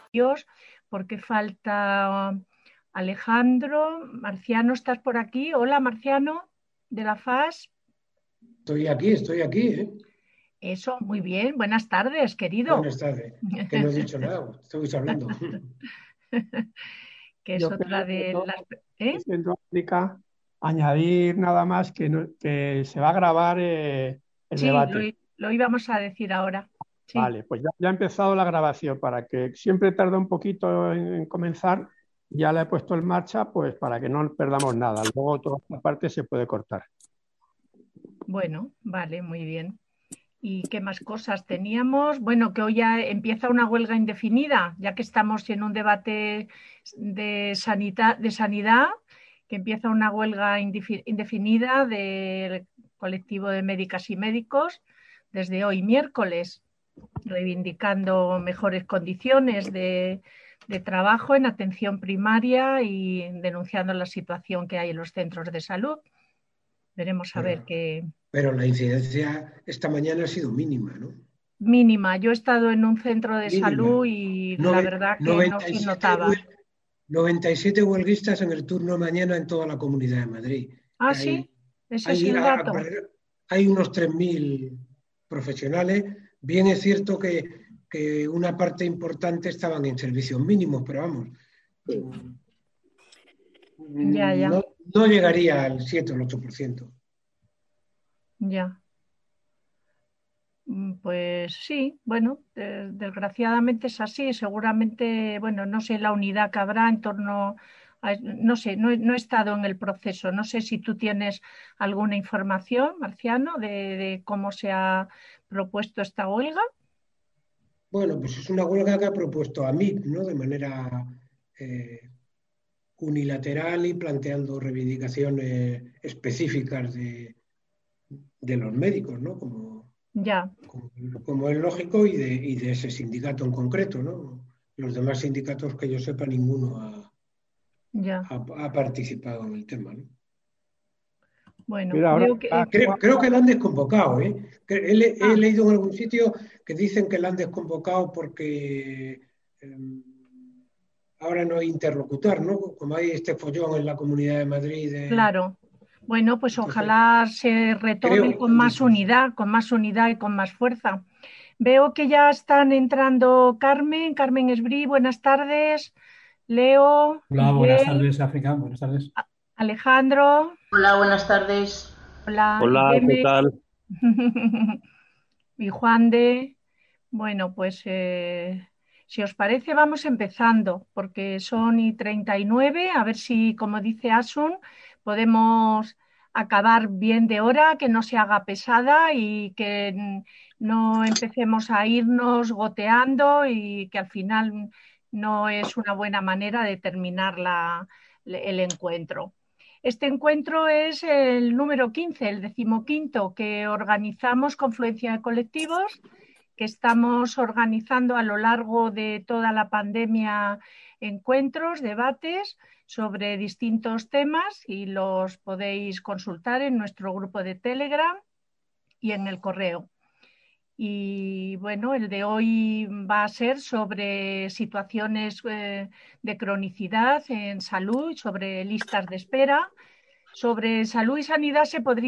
Dios, porque falta Alejandro. Marciano, ¿estás por aquí? Hola, Marciano, de la FAS. Estoy aquí, ¿eh? Eso, muy bien. Buenas tardes, querido. Buenas tardes. Que no he dicho nada, estoy hablando. Que es Yo otra creo que de las... todo ¿Eh? es Centroamérica, añadir nada más que, que se va a grabar el Sí, debate. lo íbamos a decir ahora. Sí, Vale, pues ya ha empezado la grabación para que siempre tarda un poquito en comenzar. Ya la he puesto en marcha, pues para que no perdamos nada. Luego toda esta parte se puede cortar. bueno, vale, muy bien. ¿Y qué más cosas teníamos? Bueno, que hoy ya empieza una huelga indefinida, ya que estamos en un debate de sanidad, que empieza una huelga indefinida del colectivo de médicas y médicos desde hoy miércoles, reivindicando mejores condiciones de trabajo en atención primaria y denunciando la situación que hay en los centros de salud. Veremos a ver Pero, qué. pero la incidencia esta mañana ha sido mínima, ¿no? Mínima. Yo he estado en un centro de Mínima. salud y la Nove- verdad que no se 97, notaba. 97 huelguistas en el turno mañana en toda la Comunidad de Madrid. Ah, Que sí, ese es hay, el dato. hay unos 3.000 profesionales. Bien es cierto que una parte importante estaban en servicios mínimos, pero vamos, Ya, ya, no llegaría al 7 o el 8%. ya. Pues sí, bueno, desgraciadamente es así. Seguramente, bueno, no sé la unidad que habrá en torno a, no sé, no he estado en el proceso. No sé si tú tienes alguna información, Marciano, de cómo se ha propuesto esta huelga. Bueno, pues es una huelga que ha propuesto AMIP, ¿no? De manera eh, unilateral y planteando reivindicaciones específicas de los médicos, ¿no? Ya, Como, como es lógico, y de ese sindicato en concreto, ¿no? Los demás sindicatos que yo sepa, ninguno ya. ha participado en el tema, ¿no? Bueno, Mira, ahora veo que, Creo que la han desconvocado, ¿eh? He ah, leído en algún sitio que dicen que la han desconvocado porque ahora no hay interlocutor, ¿no? Como hay este follón en la Comunidad de Madrid, claro. Bueno, pues entonces ojalá se creo retome que han dicho eso. con más unidad y con más fuerza. Veo que ya están entrando Carmen Esbrí, buenas tardes, Leo, Hola, buenas Miguel, tardes, África. Buenas tardes. Alejandro, Hola, buenas tardes. hola, Hola, ¿qué Irene tal? y Juan de. Bueno, pues si os parece, vamos empezando, porque son y 39, a ver si, como dice Asun, podemos acabar bien de hora, que no se haga pesada y que no empecemos a irnos goteando y que al final no es una buena manera de terminar el encuentro. Este encuentro es el número 15, el 15º que organizamos Confluencia de Colectivos, que estamos organizando a lo largo de toda la pandemia encuentros, debates sobre distintos temas y los podéis consultar en nuestro grupo de Telegram y en el correo. Y bueno, el de hoy va a ser sobre situaciones de cronicidad en salud, sobre listas de espera. Sobre salud y sanidad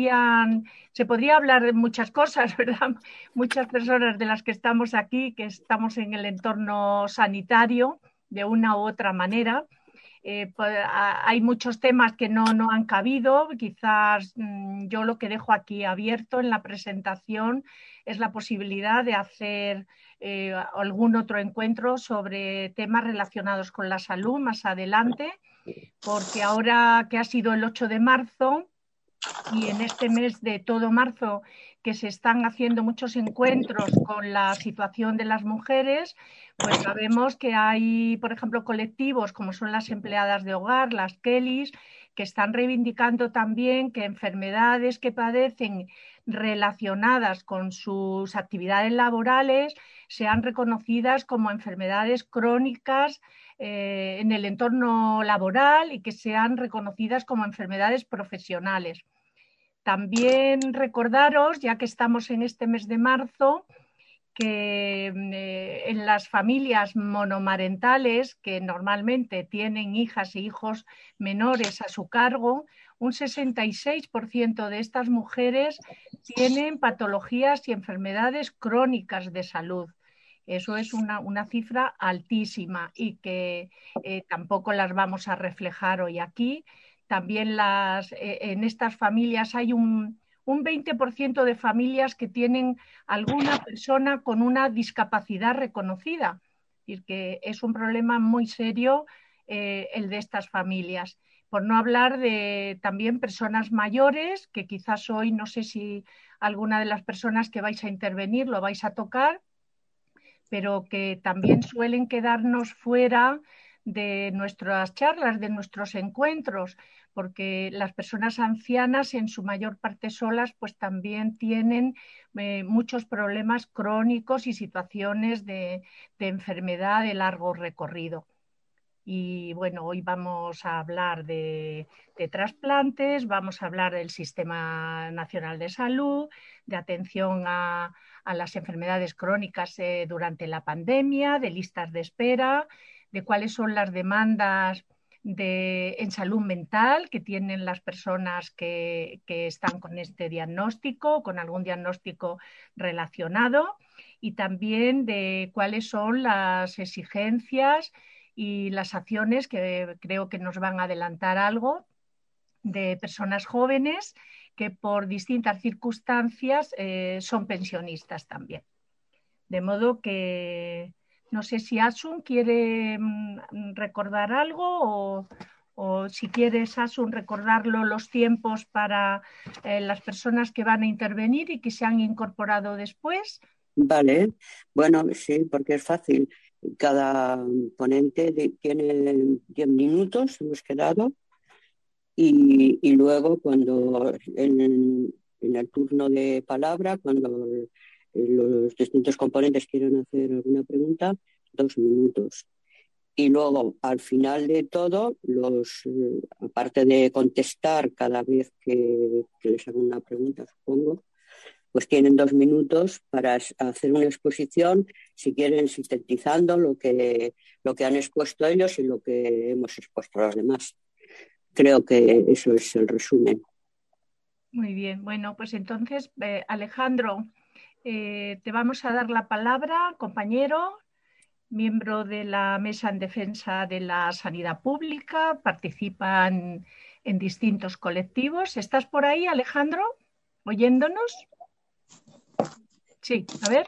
se podría hablar de muchas cosas, ¿verdad? Muchas personas de las que estamos aquí, que estamos en el entorno sanitario de una u otra manera, pues, hay muchos temas que no han cabido. Quizás yo lo que dejo aquí abierto en la presentación es la posibilidad de hacer algún otro encuentro sobre temas relacionados con la salud más adelante, porque ahora que ha sido el 8 de marzo y en este mes de todo marzo que se están haciendo muchos encuentros con la situación de las mujeres, pues sabemos que hay, por ejemplo, colectivos como son las empleadas de hogar, las Kellys, que están reivindicando también que enfermedades que padecen relacionadas con sus actividades laborales sean reconocidas como enfermedades crónicas en el entorno laboral y que sean reconocidas como enfermedades profesionales. También recordaros, ya que estamos en este mes de marzo, que en las familias monomarentales, que normalmente tienen hijas e hijos menores a su cargo, un 66% de estas mujeres tienen patologías y enfermedades crónicas de salud. Eso es una cifra altísima y que tampoco las vamos a reflejar hoy aquí. También en estas familias hay un 20% de familias que tienen alguna persona con una discapacidad reconocida. Es decir, que es un problema muy serio el de estas familias. Por no hablar de también personas mayores, que quizás hoy no sé si alguna de las personas que vais a intervenir lo vais a tocar, pero que también suelen quedarnos fuera de nuestras charlas, de nuestros encuentros, porque las personas ancianas en su mayor parte solas pues también tienen muchos problemas crónicos y situaciones de enfermedad de largo recorrido. Y bueno, hoy vamos a hablar de trasplantes, vamos a hablar del Sistema Nacional de Salud, de atención a las enfermedades crónicas durante la pandemia, de listas de espera, de cuáles son las demandas en salud mental que tienen las personas que están con este diagnóstico, con algún diagnóstico relacionado, y también de cuáles son las exigencias y las acciones que creo que nos van a adelantar algo de personas jóvenes que por distintas circunstancias son pensionistas también. De modo que no sé si Asun quiere recordar algo o si quieres, Asun, recordarlo los tiempos para las personas que van a intervenir y que se han incorporado después. Vale, bueno, sí, porque es fácil. Cada ponente tiene 10 minutos, hemos quedado, y luego cuando en el turno de palabra, cuando los distintos componentes quieren hacer alguna pregunta, 2 minutos. Y luego, al final de todo, aparte de contestar cada vez que les hago una pregunta, supongo, pues tienen 2 minutos para hacer una exposición, si quieren, sintetizando lo que han expuesto ellos y lo que hemos expuesto los demás. Creo que eso es el resumen. Muy bien, bueno, pues entonces, Alejandro, te vamos a dar la palabra, compañero, miembro de la Mesa en Defensa de la Sanidad Pública, participan en distintos colectivos. ¿Estás por ahí, Alejandro, oyéndonos? Sí, a ver.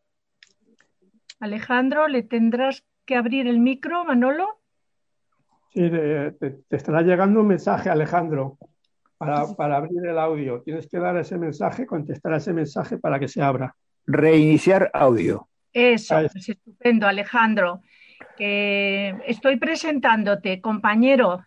Alejandro, ¿le tendrás que abrir el micro, Manolo? Sí, te estará llegando un mensaje, Alejandro, para abrir el audio. Tienes que dar ese mensaje, contestar a ese mensaje para que se abra. Reiniciar audio. Eso, es estupendo, Alejandro. Estoy presentándote, compañero.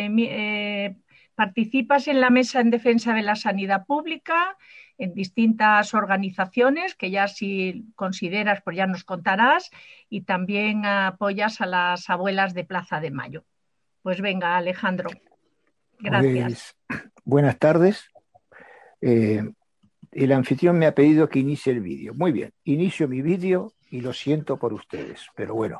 Participas en la Mesa en Defensa de la Sanidad Pública en distintas organizaciones que ya si consideras, pues ya nos contarás, y también apoyas a las abuelas de Plaza de Mayo. Pues venga, Alejandro. Gracias. Pues, buenas tardes. El anfitrión me ha pedido que inicie el vídeo. Muy bien, inicio mi vídeo y lo siento por ustedes, pero bueno.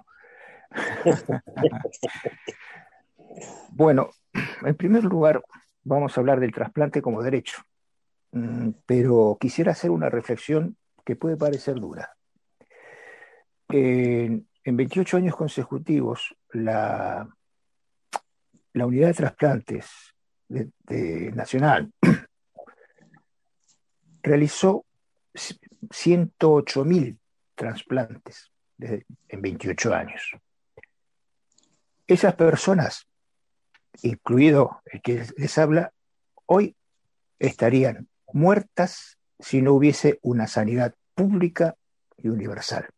Bueno, en primer lugar, vamos a hablar del trasplante como derecho, pero quisiera hacer una reflexión que puede parecer dura. En 28 años consecutivos, la unidad de trasplantes nacional realizó 108.000 trasplantes en 28 años. Esas personas, incluido el que les habla, hoy estarían muertas si no hubiese una sanidad pública y universal.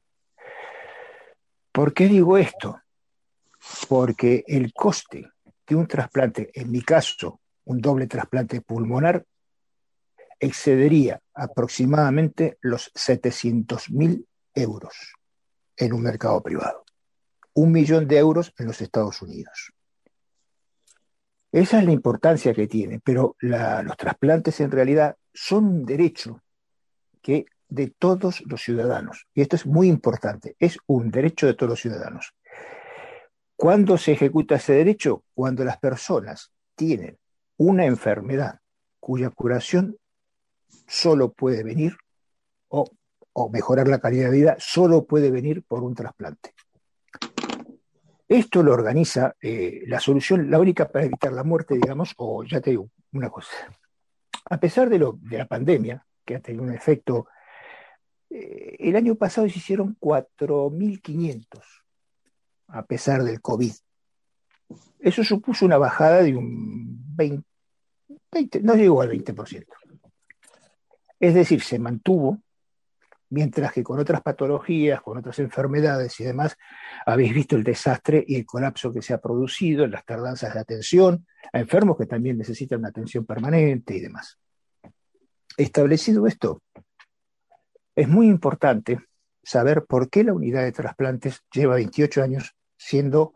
¿Por qué digo esto? Porque el coste de un trasplante, en mi caso, un doble trasplante pulmonar, excedería aproximadamente los 700.000 euros en un mercado privado. 1 millón de euros en los Estados Unidos. Esa es la importancia que tiene, pero los trasplantes en realidad son un derecho que de todos los ciudadanos. Y esto es muy importante, es un derecho de todos los ciudadanos. ¿Cuándo se ejecuta ese derecho? Cuando las personas tienen una enfermedad cuya curación solo puede venir, o mejorar la calidad de vida, solo puede venir por un trasplante. Esto lo organiza la solución, la única para evitar la muerte, digamos, o ya te digo una cosa. A pesar de la pandemia, que ha tenido un efecto, el año pasado se hicieron 4.500, a pesar del COVID. Eso supuso una bajada de un 20, no llegó al 20%. Es decir, se mantuvo, mientras que con otras patologías, con otras enfermedades y demás, habéis visto el desastre y el colapso que se ha producido en las tardanzas de atención a enfermos que también necesitan una atención permanente y demás. Establecido esto, es muy importante saber por qué la unidad de trasplantes lleva 28 años siendo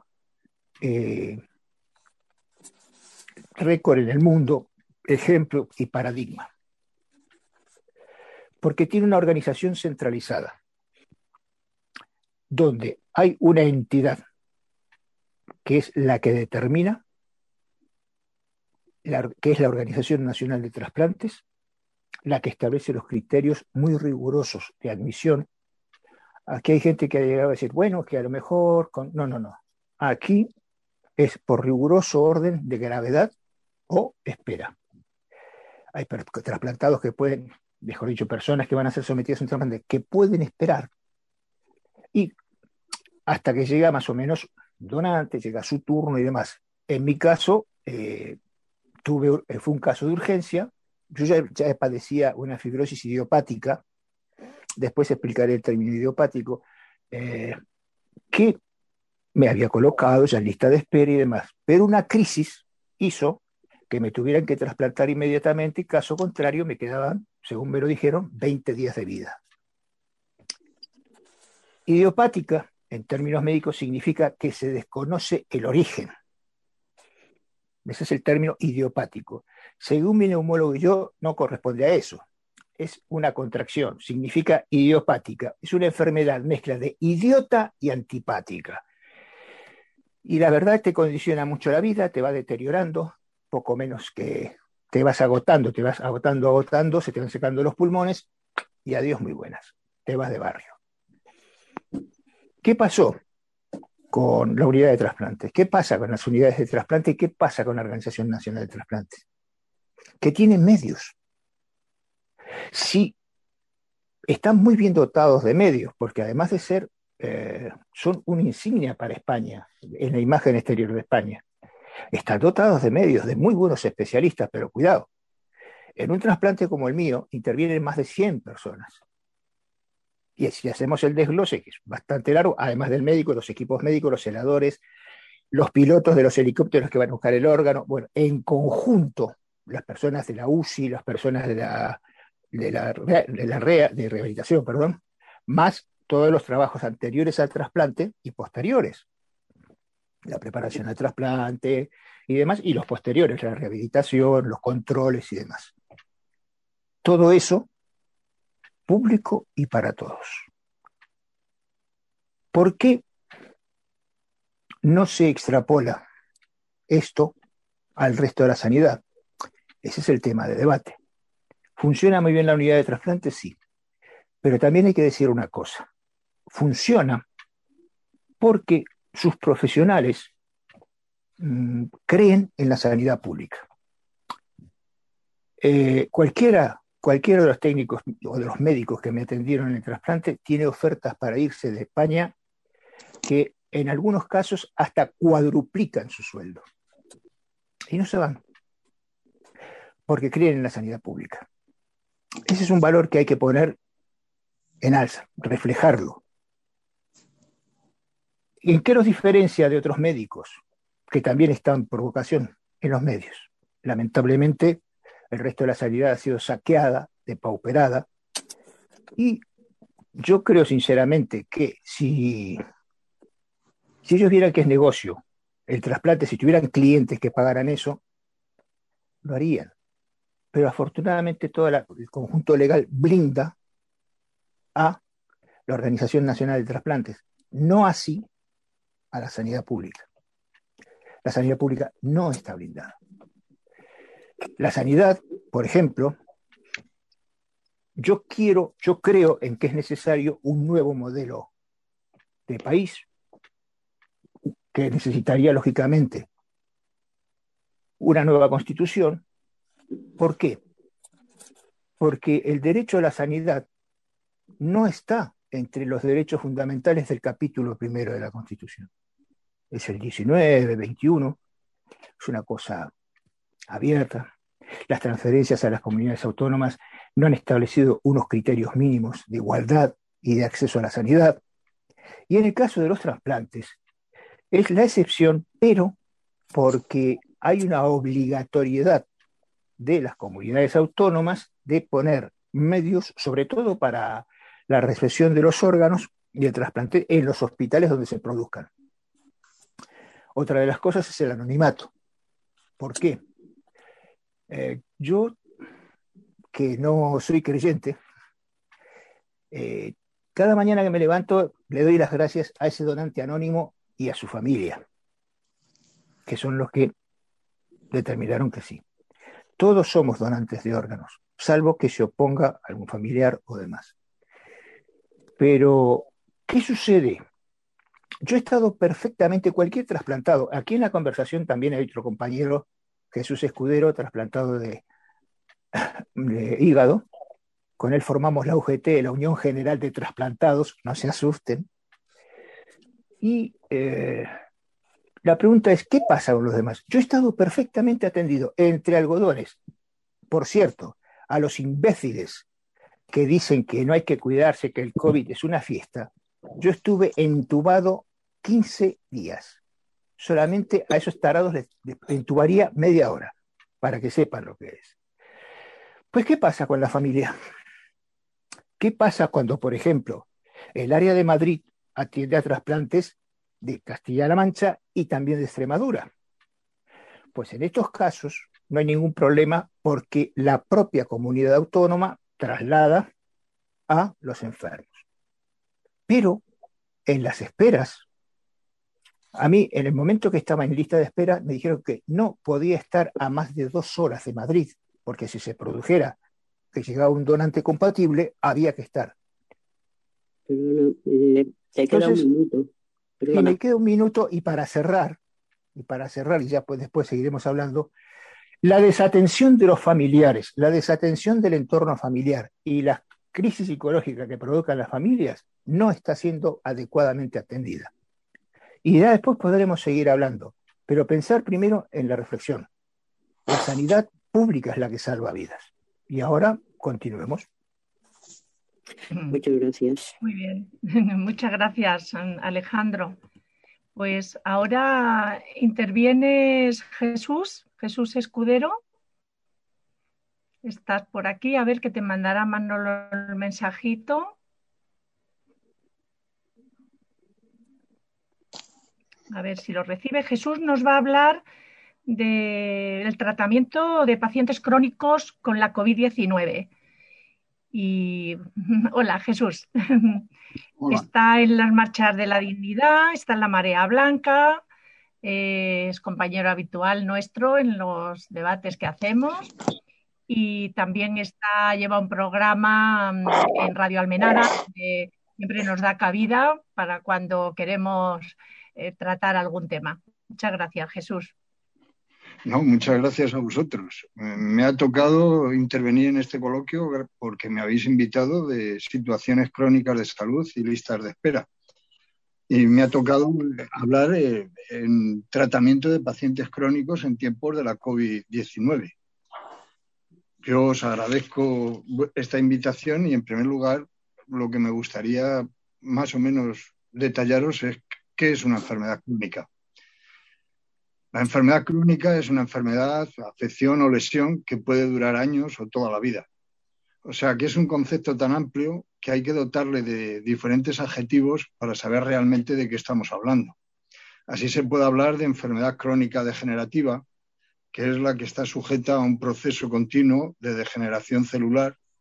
récord en el mundo, ejemplo y paradigma. Porque tiene una organización centralizada, donde hay una entidad que es la que determina, que es la Organización Nacional de Trasplantes, la que establece los criterios muy rigurosos de admisión. Aquí hay gente que ha llegado a decir, bueno, que a lo mejor... No. Aquí es por riguroso orden de gravedad o espera. Hay trasplantados que pueden, mejor dicho, personas que van a ser sometidas a un trasplante que pueden esperar y hasta que llega más o menos donante, llega su turno y demás. En mi caso, fue un caso de urgencia. Yo ya padecía una fibrosis idiopática, después explicaré el término idiopático, que me había colocado ya en lista de espera y demás. Pero una crisis hizo que me tuvieran que trasplantar inmediatamente y caso contrario me quedaban, según me lo dijeron, 20 días de vida. Idiopática, en términos médicos, significa que se desconoce el origen. Ese es el término idiopático. Según mi neumólogo y yo, no corresponde a eso. Es una contracción, significa idiopática. Es una enfermedad mezcla de idiota y antipática. Y la verdad te condiciona mucho la vida, te va deteriorando, poco menos que te vas agotando, se te van secando los pulmones y adiós muy buenas, te vas de barrio. ¿Qué pasó con la unidad de trasplantes? ¿Qué pasa con las unidades de trasplante? ¿Qué pasa con la Organización Nacional de Trasplantes? Que tienen medios. Sí, están muy bien dotados de medios, porque además de ser, son una insignia para España, en la imagen exterior de España. Están dotados de medios, de muy buenos especialistas, pero cuidado, en un trasplante como el mío intervienen más de 100 personas. Y si hacemos el desglose, que es bastante largo, además del médico, los equipos médicos, los celadores, los pilotos de los helicópteros que van a buscar el órgano, bueno, en conjunto, las personas de la UCI, las personas de rehabilitación, perdón, más todos los trabajos anteriores al trasplante y posteriores. La preparación al trasplante y demás, y los posteriores, la rehabilitación, los controles y demás. Todo eso público y para todos. ¿Por qué no se extrapola esto al resto de la sanidad? Ese es el tema de debate. ¿Funciona muy bien la unidad de trasplante? Sí. Pero también hay que decir una cosa. Funciona porque sus profesionales creen en la sanidad pública. Cualquiera de los técnicos o de los médicos que me atendieron en el trasplante tiene ofertas para irse de España que en algunos casos hasta cuadruplican su sueldo. Y no se van, porque creen en la sanidad pública. Ese es un valor que hay que poner en alza, reflejarlo. ¿En qué nos diferencia de otros médicos que también están por vocación en los medios? Lamentablemente, el resto de la sanidad ha sido saqueada, depauperada, y yo creo sinceramente que si ellos vieran que es negocio el trasplante, si tuvieran clientes que pagaran eso, lo harían. Pero afortunadamente todo el conjunto legal blinda a la Organización Nacional de Trasplantes, no así a la sanidad pública. La sanidad pública no está blindada. La sanidad, por ejemplo, yo creo en que es necesario un nuevo modelo de país que necesitaría, lógicamente, una nueva constitución. ¿Por qué? Porque el derecho a la sanidad no está entre los derechos fundamentales del capítulo primero de la Constitución. Es el 19, 21, es una cosa abierta. Las transferencias a las comunidades autónomas no han establecido unos criterios mínimos de igualdad y de acceso a la sanidad. Y en el caso de los trasplantes, es la excepción, pero porque hay una obligatoriedad de las comunidades autónomas de poner medios, sobre todo para la recepción de los órganos y el trasplante en los hospitales donde se produzcan. Otra de las cosas es el anonimato. ¿Por qué? Yo, que no soy creyente, cada mañana que me levanto le doy las gracias a ese donante anónimo y a su familia, que son los que determinaron que sí. Todos somos donantes de órganos, salvo que se oponga algún familiar o demás. Pero, ¿qué sucede? Yo he estado perfectamente, cualquier trasplantado, aquí en la conversación también hay otro compañero, Jesús Escudero, trasplantado de hígado, con él formamos la UGT, la Unión General de Trasplantados, no se asusten, y la pregunta es, ¿qué pasa con los demás? Yo he estado perfectamente atendido entre algodones. Por cierto, a los imbéciles que dicen que no hay que cuidarse, que el COVID es una fiesta, yo estuve entubado 15 días. Solamente a esos tarados les entubaría media hora, para que sepan lo que es. Pues, ¿qué pasa con la familia? ¿Qué pasa cuando, por ejemplo, el área de Madrid atiende a trasplantes de Castilla-La Mancha y también de Extremadura? Pues en estos casos no hay ningún problema porque la propia comunidad autónoma traslada a los enfermos. Pero en las esperas, a mí en el momento que estaba en lista de espera me dijeron que no podía estar a más de 2 horas de Madrid, porque si se produjera que llegaba un donante compatible, había que estar. Perdona, te queda un minuto. Y me queda un minuto y para cerrar, y ya pues después seguiremos hablando, la desatención de los familiares, la desatención del entorno familiar y la crisis psicológica que provocan las familias no está siendo adecuadamente atendida. Y ya después podremos seguir hablando, pero pensar primero en la reflexión. La sanidad pública es la que salva vidas. Y ahora continuemos. Muchas gracias. Muy bien, muchas gracias, Alejandro. Pues ahora intervienes Jesús Escudero. Estás por aquí, a ver que te mandará Manolo el mensajito. A ver si lo recibe. Jesús nos va a hablar del tratamiento de pacientes crónicos con la COVID-19. Y hola, Jesús. Hola. Está en las marchas de la dignidad, está en la Marea Blanca, es compañero habitual nuestro en los debates que hacemos y también lleva un programa en Radio Almenara que siempre nos da cabida para cuando queremos tratar algún tema. Muchas gracias, Jesús. No, muchas gracias a vosotros. Me ha tocado intervenir en este coloquio porque me habéis invitado de situaciones crónicas de salud y listas de espera. Y me ha tocado hablar en tratamiento de pacientes crónicos en tiempos de la COVID-19. Yo os agradezco esta invitación y, en primer lugar, lo que me gustaría más o menos detallaros es qué es una enfermedad crónica. La enfermedad crónica es una enfermedad, afección o lesión que puede durar años o toda la vida. O sea, que es un concepto tan amplio que hay que dotarle de diferentes adjetivos para saber realmente de qué estamos hablando. Así se puede hablar de enfermedad crónica degenerativa, que es la que está sujeta a un proceso continuo de degeneración celular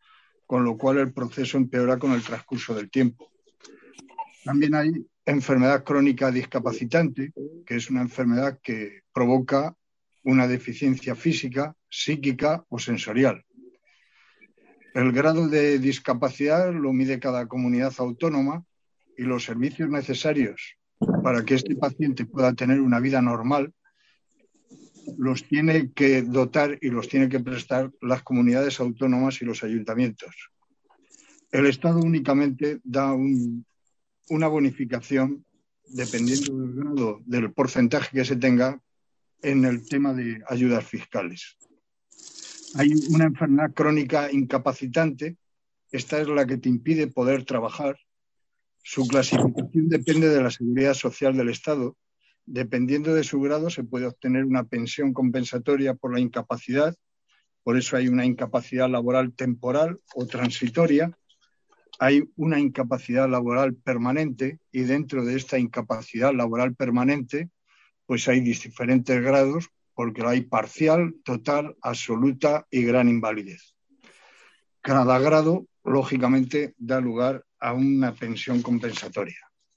con lo cual el proceso empeora con el transcurso del tiempo. También hay enfermedad crónica discapacitante, que es una enfermedad que provoca una deficiencia física, psíquica o sensorial. El grado de discapacidad lo mide cada comunidad autónoma y los servicios necesarios para que este paciente pueda tener una vida normal los tiene que dotar y los tiene que prestar las comunidades autónomas y los ayuntamientos. El Estado únicamente da una bonificación dependiendo del grado del porcentaje que se tenga en el tema de ayudas fiscales. Hay una enfermedad crónica incapacitante, esta es la que te impide poder trabajar. Su clasificación depende de la seguridad social del Estado. Dependiendo de su grado se puede obtener una pensión compensatoria por la incapacidad, por eso hay una incapacidad laboral temporal o transitoria. Hay una incapacidad laboral permanente y dentro de esta incapacidad laboral permanente pues hay diferentes grados porque hay parcial, total, absoluta y gran invalidez. Cada grado, lógicamente, da lugar a una pensión compensatoria.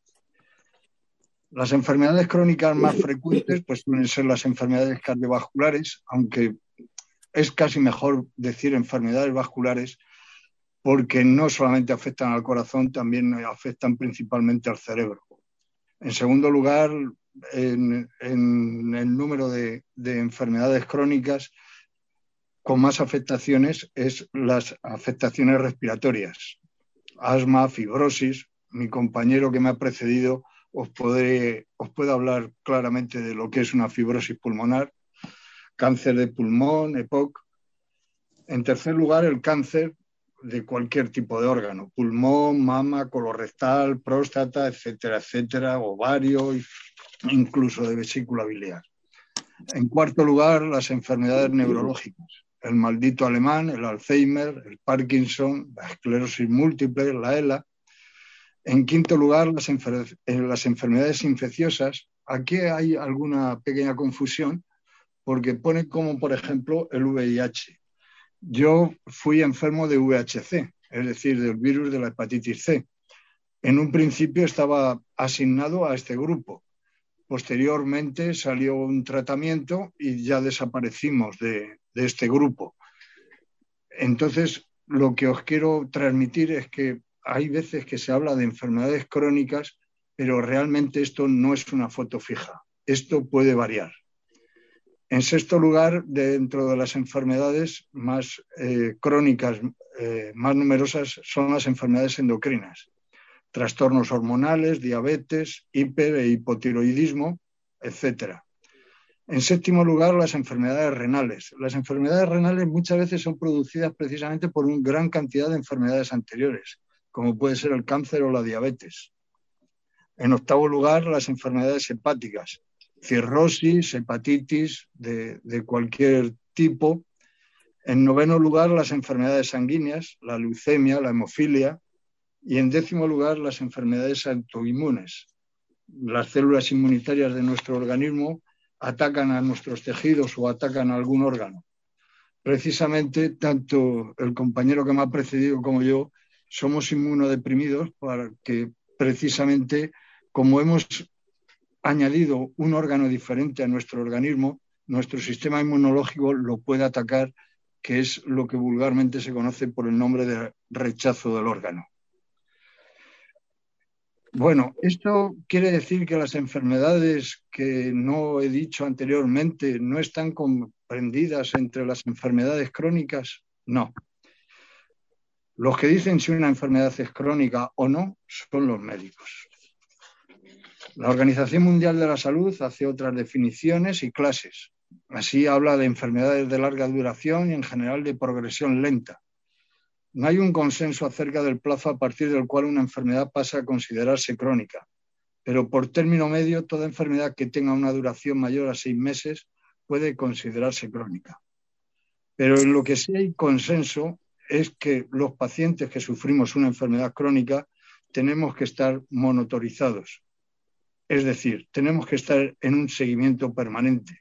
Las enfermedades crónicas más frecuentes pues suelen ser las enfermedades cardiovasculares, aunque es casi mejor decir enfermedades vasculares porque no solamente afectan al corazón, también afectan principalmente al cerebro. En segundo lugar, en el número de enfermedades crónicas con más afectaciones es las afectaciones respiratorias. Asma, fibrosis. Mi compañero que me ha precedido os puede hablar claramente de lo que es una fibrosis pulmonar, cáncer de pulmón, EPOC. En tercer lugar, el cáncer de cualquier tipo de órgano, pulmón, mama, colorectal, próstata, etcétera, etcétera, ovario, incluso de vesícula biliar. En cuarto lugar, las enfermedades neurológicas, el maldito alemán, el Alzheimer, el Parkinson, la esclerosis múltiple, la ELA. En quinto lugar, las enfermedades infecciosas. Aquí hay alguna pequeña confusión porque pone como, por ejemplo, el VIH. Yo fui enfermo de VHC, es decir, del virus de la hepatitis C. En un principio estaba asignado a este grupo. Posteriormente salió un tratamiento y ya desaparecimos de este grupo. Entonces, lo que os quiero transmitir es que hay veces que se habla de enfermedades crónicas, pero realmente esto no es una foto fija. Esto puede variar. En sexto lugar, dentro de las enfermedades más crónicas, más numerosas, son las enfermedades endocrinas. Trastornos hormonales, diabetes, hiper e hipotiroidismo, etc. En séptimo lugar, las enfermedades renales. Las enfermedades renales muchas veces son producidas precisamente por una gran cantidad de enfermedades anteriores, como puede ser el cáncer o la diabetes. En octavo lugar, las enfermedades hepáticas, cirrosis, hepatitis de cualquier tipo. En noveno lugar, las enfermedades sanguíneas, la leucemia, la hemofilia. Y en décimo lugar, las enfermedades autoinmunes. Las células inmunitarias de nuestro organismo atacan a nuestros tejidos o atacan a algún órgano. Precisamente, tanto el compañero que me ha precedido como yo somos inmunodeprimidos porque precisamente como hemos añadido un órgano diferente a nuestro organismo, nuestro sistema inmunológico lo puede atacar, que es lo que vulgarmente se conoce por el nombre de rechazo del órgano. Bueno, esto quiere decir que las enfermedades que no he dicho anteriormente no están comprendidas entre las enfermedades crónicas. No. Los que dicen si una enfermedad es crónica o no son los médicos. La Organización Mundial de la Salud hace otras definiciones y clases. Así habla de enfermedades de larga duración y en general de progresión lenta. No hay un consenso acerca del plazo a partir del cual una enfermedad pasa a considerarse crónica, pero por término medio toda enfermedad que tenga una duración mayor a 6 meses puede considerarse crónica. Pero en lo que sí hay consenso es que los pacientes que sufrimos una enfermedad crónica tenemos que estar monitorizados, es decir, tenemos que estar en un seguimiento permanente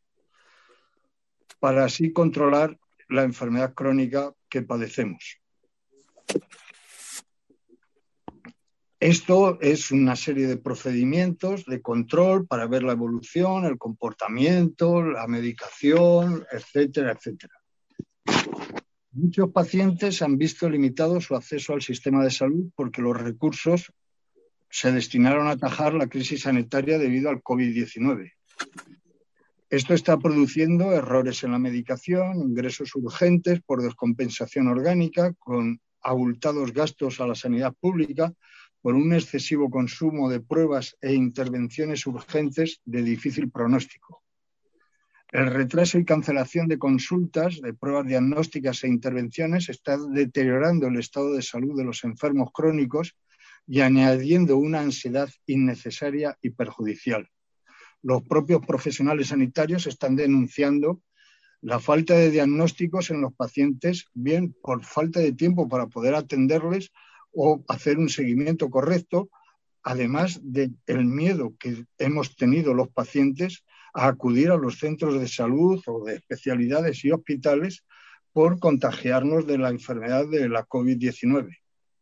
para así controlar la enfermedad crónica que padecemos. Esto es una serie de procedimientos de control para ver la evolución, el comportamiento, la medicación, etcétera, etcétera. Muchos pacientes han visto limitado su acceso al sistema de salud porque los recursos se destinaron a atajar la crisis sanitaria debido al COVID-19. Esto está produciendo errores en la medicación, ingresos urgentes por descompensación orgánica, con abultados gastos a la sanidad pública, por un excesivo consumo de pruebas e intervenciones urgentes de difícil pronóstico. El retraso y cancelación de consultas, de pruebas diagnósticas e intervenciones está deteriorando el estado de salud de los enfermos crónicos y añadiendo una ansiedad innecesaria y perjudicial. Los propios profesionales sanitarios están denunciando la falta de diagnósticos en los pacientes, bien por falta de tiempo para poder atenderles o hacer un seguimiento correcto, además del miedo que hemos tenido los pacientes a acudir a los centros de salud o de especialidades y hospitales por contagiarnos de la enfermedad de la COVID-19.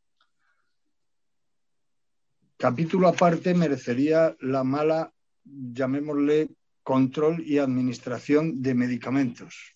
Capítulo aparte merecería la mala, llamémosle, control y administración de medicamentos.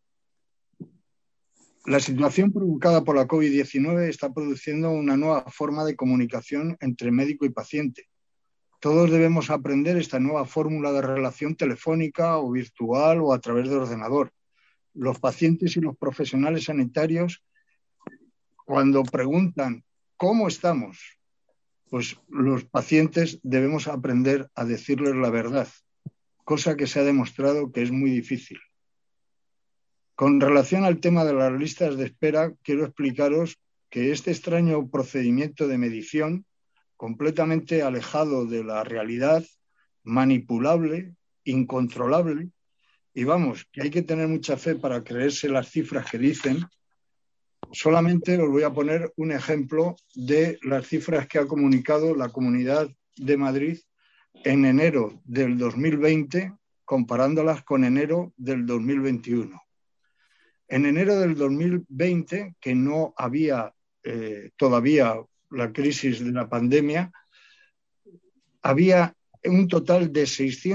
La situación provocada por la COVID-19 está produciendo una nueva forma de comunicación entre médico y paciente. Todos debemos aprender esta nueva fórmula de relación telefónica o virtual o a través de ordenador. Los pacientes y los profesionales sanitarios, cuando preguntan ¿cómo estamos?, pues los pacientes debemos aprender a decirles la verdad, cosa que se ha demostrado que es muy difícil. Con relación al tema de las listas de espera, quiero explicaros que este extraño procedimiento de medición, completamente alejado de la realidad, manipulable, incontrolable, y vamos, que hay que tener mucha fe para creerse las cifras que dicen. Solamente os voy a poner un ejemplo de las cifras que ha comunicado la Comunidad de Madrid en enero del 2020, comparándolas con enero del 2021. En enero del 2020, que no había todavía la crisis de la pandemia, había un total de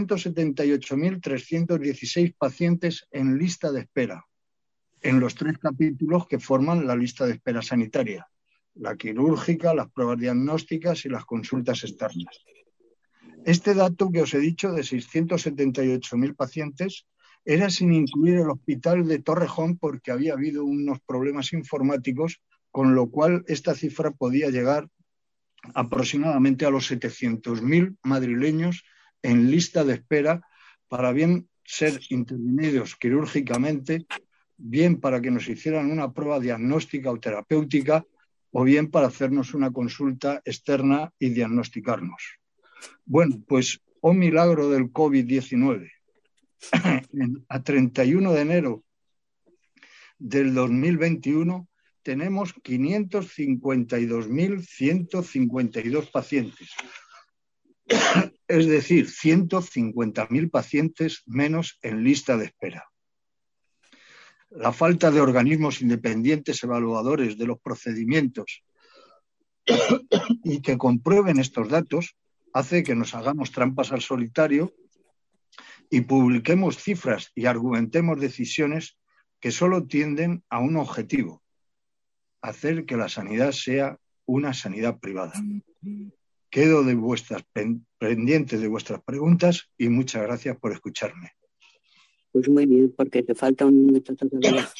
678.316 pacientes en lista de espera, en los 3 capítulos que forman la lista de espera sanitaria: la quirúrgica, las pruebas diagnósticas y las consultas externas. Este dato que os he dicho de 678.000 pacientes era sin incluir el hospital de Torrejón, porque había habido unos problemas informáticos, con lo cual esta cifra podía llegar aproximadamente a los 700.000 madrileños en lista de espera para bien ser intervenidos quirúrgicamente, bien para que nos hicieran una prueba diagnóstica o terapéutica, o bien para hacernos una consulta externa y diagnosticarnos. Bueno, pues un milagro del COVID-19. A 31 de enero del 2021 tenemos 552.152 pacientes. Es decir, 150.000 pacientes menos en lista de espera. La falta de organismos independientes evaluadores de los procedimientos y que comprueben estos datos hace que nos hagamos trampas al solitario y publiquemos cifras y argumentemos decisiones que solo tienden a un objetivo: hacer que la sanidad sea una sanidad privada. Quedo pendiente de vuestras preguntas y muchas gracias por escucharme. Pues muy bien, porque te falta un minuto todavía.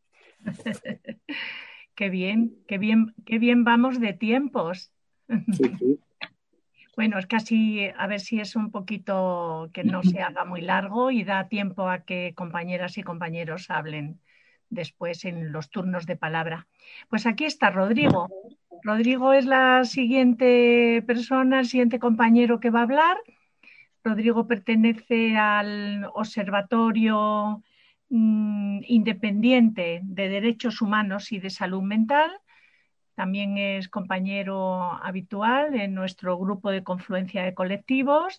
Qué bien vamos de tiempos. Sí. Bueno, es casi, a ver si es un poquito que no se haga muy largo y da tiempo a que compañeras y compañeros hablen después en los turnos de palabra. Pues aquí está Rodrigo. Rodrigo es la siguiente persona, el siguiente compañero que va a hablar. Rodrigo pertenece al Observatorio Independiente de Derechos Humanos y de Salud Mental. También es compañero habitual en nuestro grupo de confluencia de colectivos.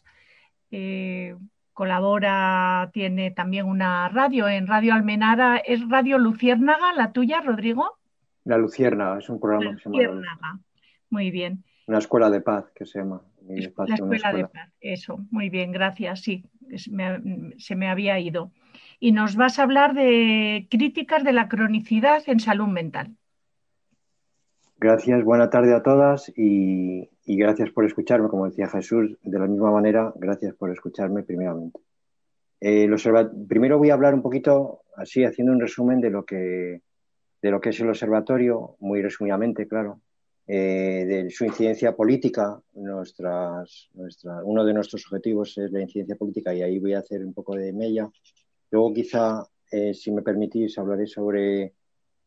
Colabora, tiene también una radio en Radio Almenara. ¿Es Radio Luciérnaga la tuya, Rodrigo? La Luciérnaga, es un programa La que se llama La Luciérnaga. Luciérnaga. Muy bien. Una escuela de paz, que se llama. La escuela de paz, eso. Muy bien, gracias. Sí, se me había ido. Y nos vas a hablar de críticas de la cronicidad en salud mental. Gracias, buena tarde a todas y gracias por escucharme, como decía Jesús, de la misma manera, gracias por escucharme primeramente. Primero voy a hablar un poquito, así, haciendo un resumen de lo que es el observatorio, muy resumidamente, claro, de su incidencia política. Uno de nuestros objetivos es la incidencia política y ahí voy a hacer un poco de mella. Luego quizá, si me permitís, hablaré sobre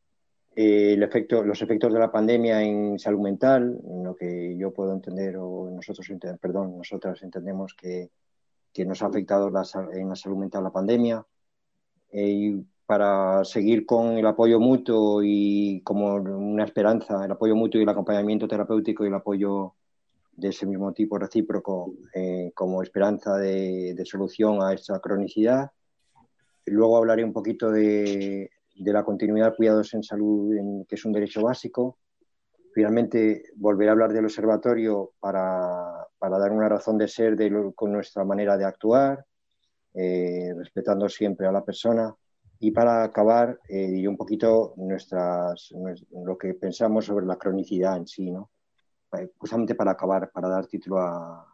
los efectos de la pandemia en salud mental, en lo que yo puedo entender, o nosotras entendemos que nos ha afectado en la salud mental la pandemia. Y para seguir con el apoyo mutuo y como una esperanza, el apoyo mutuo y el acompañamiento terapéutico y el apoyo de ese mismo tipo recíproco como esperanza de solución a esta cronicidad. Luego hablaré un poquito de la continuidad de cuidados en salud, que es un derecho básico. Finalmente, volveré a hablar del observatorio para dar una razón de ser con nuestra manera de actuar, respetando siempre a la persona. Y para acabar, diré un poquito lo que pensamos sobre la cronicidad en sí, ¿no? Justamente para acabar, para dar título a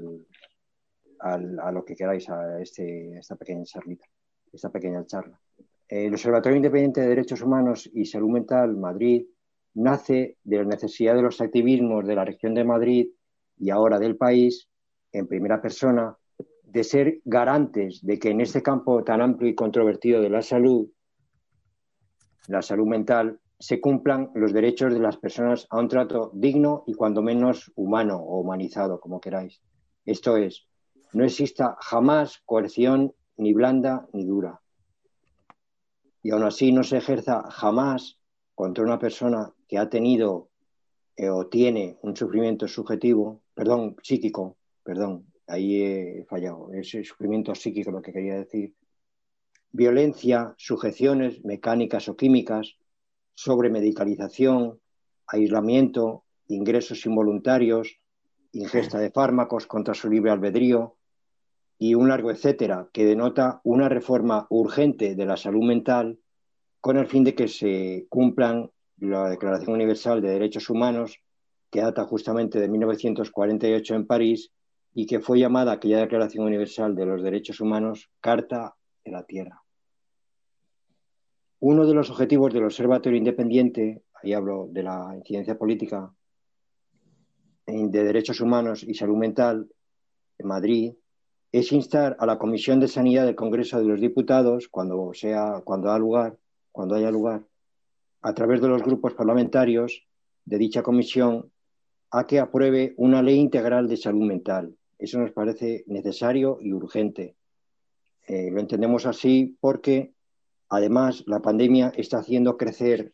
lo que queráis, a esta pequeña charla. El Observatorio Independiente de Derechos Humanos y Salud Mental, Madrid, nace de la necesidad de los activismos de la región de Madrid y ahora del país, en primera persona, de ser garantes de que en este campo tan amplio y controvertido de la salud mental, se cumplan los derechos de las personas a un trato digno y cuando menos humano o humanizado, como queráis. Esto es, no exista jamás coerción ni blanda ni dura. Y aún así no se ejerza jamás contra una persona que ha tenido o tiene un sufrimiento psíquico, ahí he fallado, es el sufrimiento psíquico lo que quería decir, violencia, sujeciones mecánicas o químicas, sobremedicalización, aislamiento, ingresos involuntarios, ingesta de fármacos contra su libre albedrío y un largo etcétera que denota una reforma urgente de la salud mental con el fin de que se cumplan la Declaración Universal de Derechos Humanos, que data justamente de 1948 en París y que fue llamada aquella Declaración Universal de los Derechos Humanos Carta de la Tierra. Uno de los objetivos del Observatorio Independiente, ahí hablo de la incidencia política de Derechos Humanos y Salud Mental en Madrid, es instar a la Comisión de Sanidad del Congreso de los Diputados, cuando haya lugar, a través de los grupos parlamentarios de dicha comisión, a que apruebe una ley integral de salud mental. Eso nos parece necesario y urgente. Lo entendemos así porque, además, la pandemia está haciendo crecer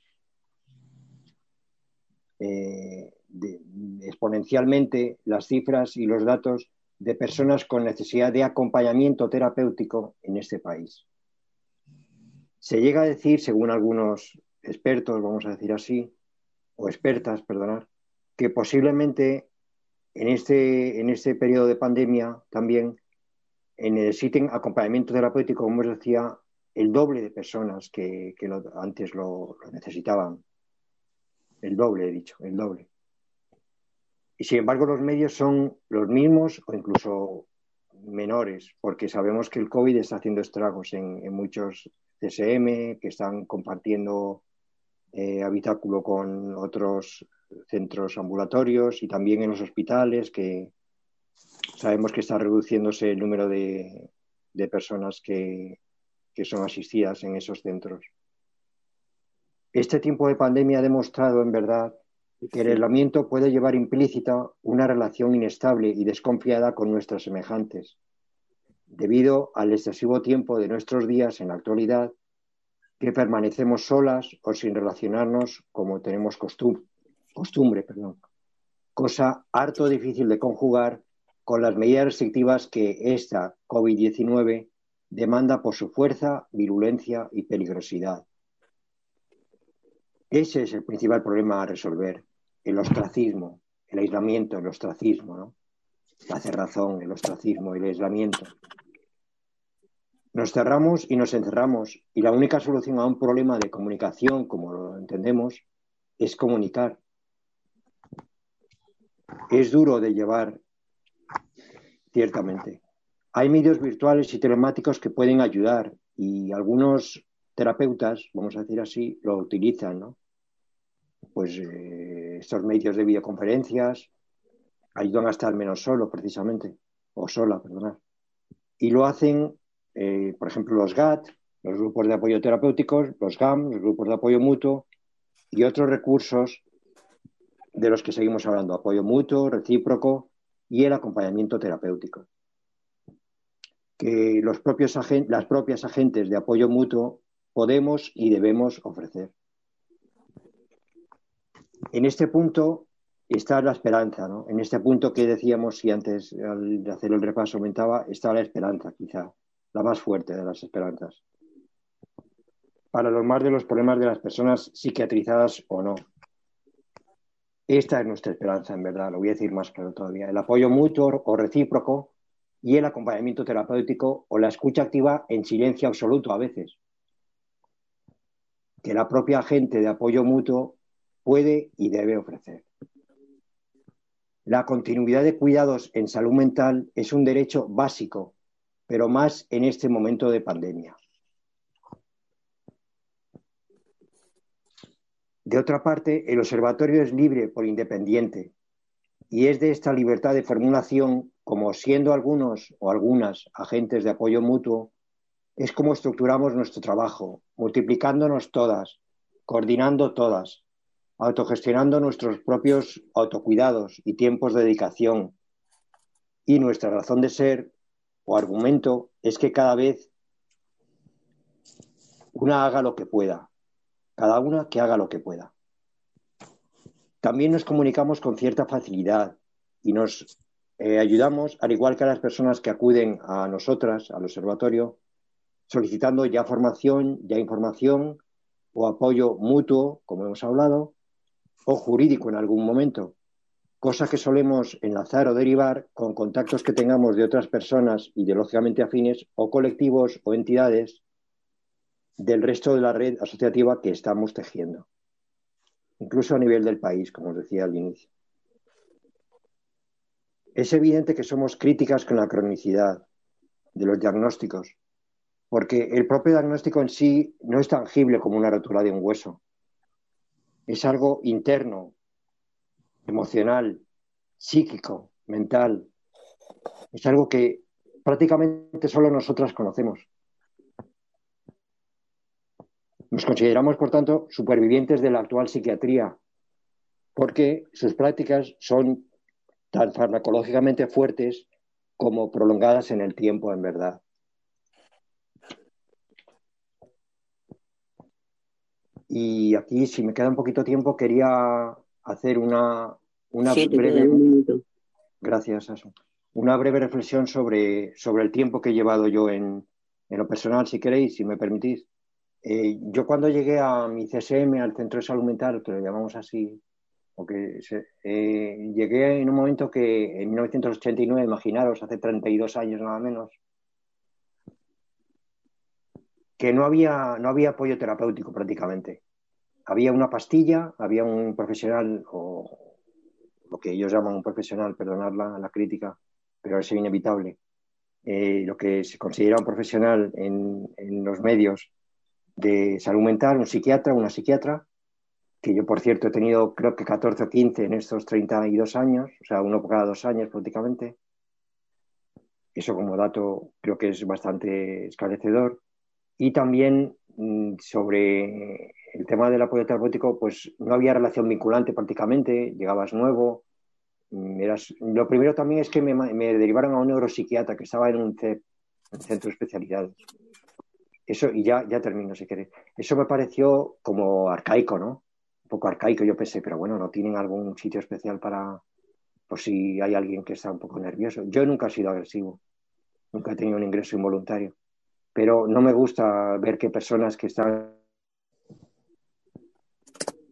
exponencialmente las cifras y los datos de personas con necesidad de acompañamiento terapéutico en este país. Se llega a decir, según algunos expertos, vamos a decir así, o expertas, perdonad, que posiblemente en este periodo de pandemia también necesiten acompañamiento terapéutico, como os decía, el doble de personas que antes lo necesitaban. El doble, he dicho, el doble. Y sin embargo los medios son los mismos o incluso menores, porque sabemos que el COVID está haciendo estragos en muchos CSM que están compartiendo habitáculo con otros centros ambulatorios y también en los hospitales, que sabemos que está reduciéndose el número de personas que son asistidas en esos centros. Este tiempo de pandemia ha demostrado, en verdad, que el aislamiento puede llevar implícita una relación inestable y desconfiada con nuestros semejantes, debido al excesivo tiempo de nuestros días en la actualidad que permanecemos solas o sin relacionarnos como tenemos costumbre, cosa harto difícil de conjugar con las medidas restrictivas que esta COVID-19 demanda por su fuerza, virulencia y peligrosidad. Ese es el principal problema a resolver, el ostracismo, el aislamiento, el ostracismo, ¿no? La cerrazón, el ostracismo, el aislamiento. Nos cerramos y nos encerramos, y la única solución a un problema de comunicación, como lo entendemos, es comunicar. Es duro de llevar, ciertamente. Hay medios virtuales y telemáticos que pueden ayudar, y algunos terapeutas, vamos a decir así, lo utilizan, ¿no? Pues estos medios de videoconferencias ayudan a estar menos solo, precisamente, o sola, perdonad. Y lo hacen, por ejemplo, los GAT, los grupos de apoyo terapéuticos, los GAM, los grupos de apoyo mutuo, y otros recursos de los que seguimos hablando, apoyo mutuo, recíproco y el acompañamiento terapéutico. Que las propias agentes de apoyo mutuo podemos y debemos ofrecer. En este punto está la esperanza, ¿no? En este punto que decíamos, y antes al hacer el repaso aumentaba, está la esperanza, quizá, la más fuerte de las esperanzas. Para los más de los problemas de las personas psiquiatrizadas o no. Esta es nuestra esperanza, en verdad, lo voy a decir más claro todavía. El apoyo mutuo o recíproco y el acompañamiento terapéutico o la escucha activa en silencio absoluto a veces. Que la propia agente de apoyo mutuo puede y debe ofrecer. La continuidad de cuidados en salud mental es un derecho básico, pero más en este momento de pandemia. De otra parte, el observatorio es libre por independiente y es de esta libertad de formulación, como siendo algunos o algunas agentes de apoyo mutuo, es como estructuramos nuestro trabajo, multiplicándonos todas, coordinando todas, autogestionando nuestros propios autocuidados y tiempos de dedicación. Y nuestra razón de ser o argumento es que cada vez una haga lo que pueda, cada una que haga lo que pueda. También nos comunicamos con cierta facilidad y nos ayudamos, al igual que a las personas que acuden a nosotras, al observatorio, solicitando ya formación, ya información o apoyo mutuo, como hemos hablado, o jurídico en algún momento, cosa que solemos enlazar o derivar con contactos que tengamos de otras personas ideológicamente afines o colectivos o entidades del resto de la red asociativa que estamos tejiendo, incluso a nivel del país, como os decía al inicio. Es evidente que somos críticas con la cronicidad de los diagnósticos, porque el propio diagnóstico en sí no es tangible como una rotura de un hueso. Es algo interno, emocional, psíquico, mental. Es algo que prácticamente solo nosotras conocemos. Nos consideramos, por tanto, supervivientes de la actual psiquiatría, porque sus prácticas son tan farmacológicamente fuertes como prolongadas en el tiempo, en verdad. Y aquí, si me queda un poquito de tiempo, quería hacer una Sí, te breve... queda un minuto. Gracias, Asun. Una breve reflexión sobre el tiempo que he llevado yo en lo personal, si queréis, si me permitís. Yo cuando llegué a mi CSM, al Centro de Salud Mental, que lo llamamos así, llegué en un momento que en 1989, imaginaros, hace 32 años nada menos, que no había apoyo terapéutico prácticamente. Había una pastilla, había un profesional, o lo que ellos llaman un profesional, perdonad la crítica, pero es inevitable. Lo que se considera un profesional en los medios de salud mental, un psiquiatra, una psiquiatra, que yo, por cierto, he tenido creo que 14 o 15 en estos 32 años, o sea, uno por cada 2 años prácticamente. Eso como dato creo que es bastante esclarecedor. Y también sobre el tema del apoyo terapéutico, pues no había relación vinculante prácticamente, llegabas nuevo. Lo primero también es que me derivaron a un neuropsiquiatra que estaba en un CEP, un centro de especialidades. Eso, y ya termino si queréis. Eso me pareció como arcaico, ¿no? Un poco arcaico, yo pensé, pero bueno, ¿no tienen algún sitio especial para, por si hay alguien que está un poco nervioso? Yo nunca he sido agresivo, nunca he tenido un ingreso involuntario, pero no me gusta ver que personas que están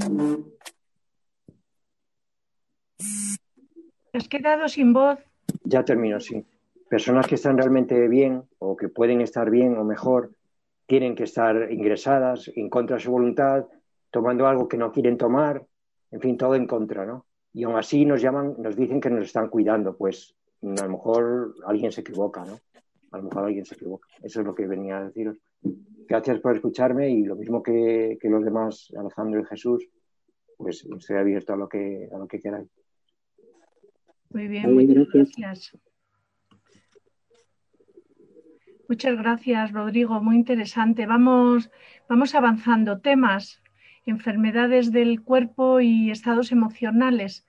¿Te has quedado sin voz? Ya termino, sí. Personas que están realmente bien o que pueden estar bien o mejor, tienen que estar ingresadas en contra de su voluntad, tomando algo que no quieren tomar, en fin, todo en contra, ¿no? Y aún así nos llaman, nos dicen que nos están cuidando, pues a lo mejor alguien se equivoca, ¿no? A lo mejor alguien se equivoca. Eso es lo que venía a deciros. Gracias por escucharme y lo mismo que los demás, Alejandro y Jesús, pues estoy abierto a lo que queráis. Muy bien, muchas gracias. Muchas gracias, Rodrigo, muy interesante. Vamos avanzando. Temas, enfermedades del cuerpo y estados emocionales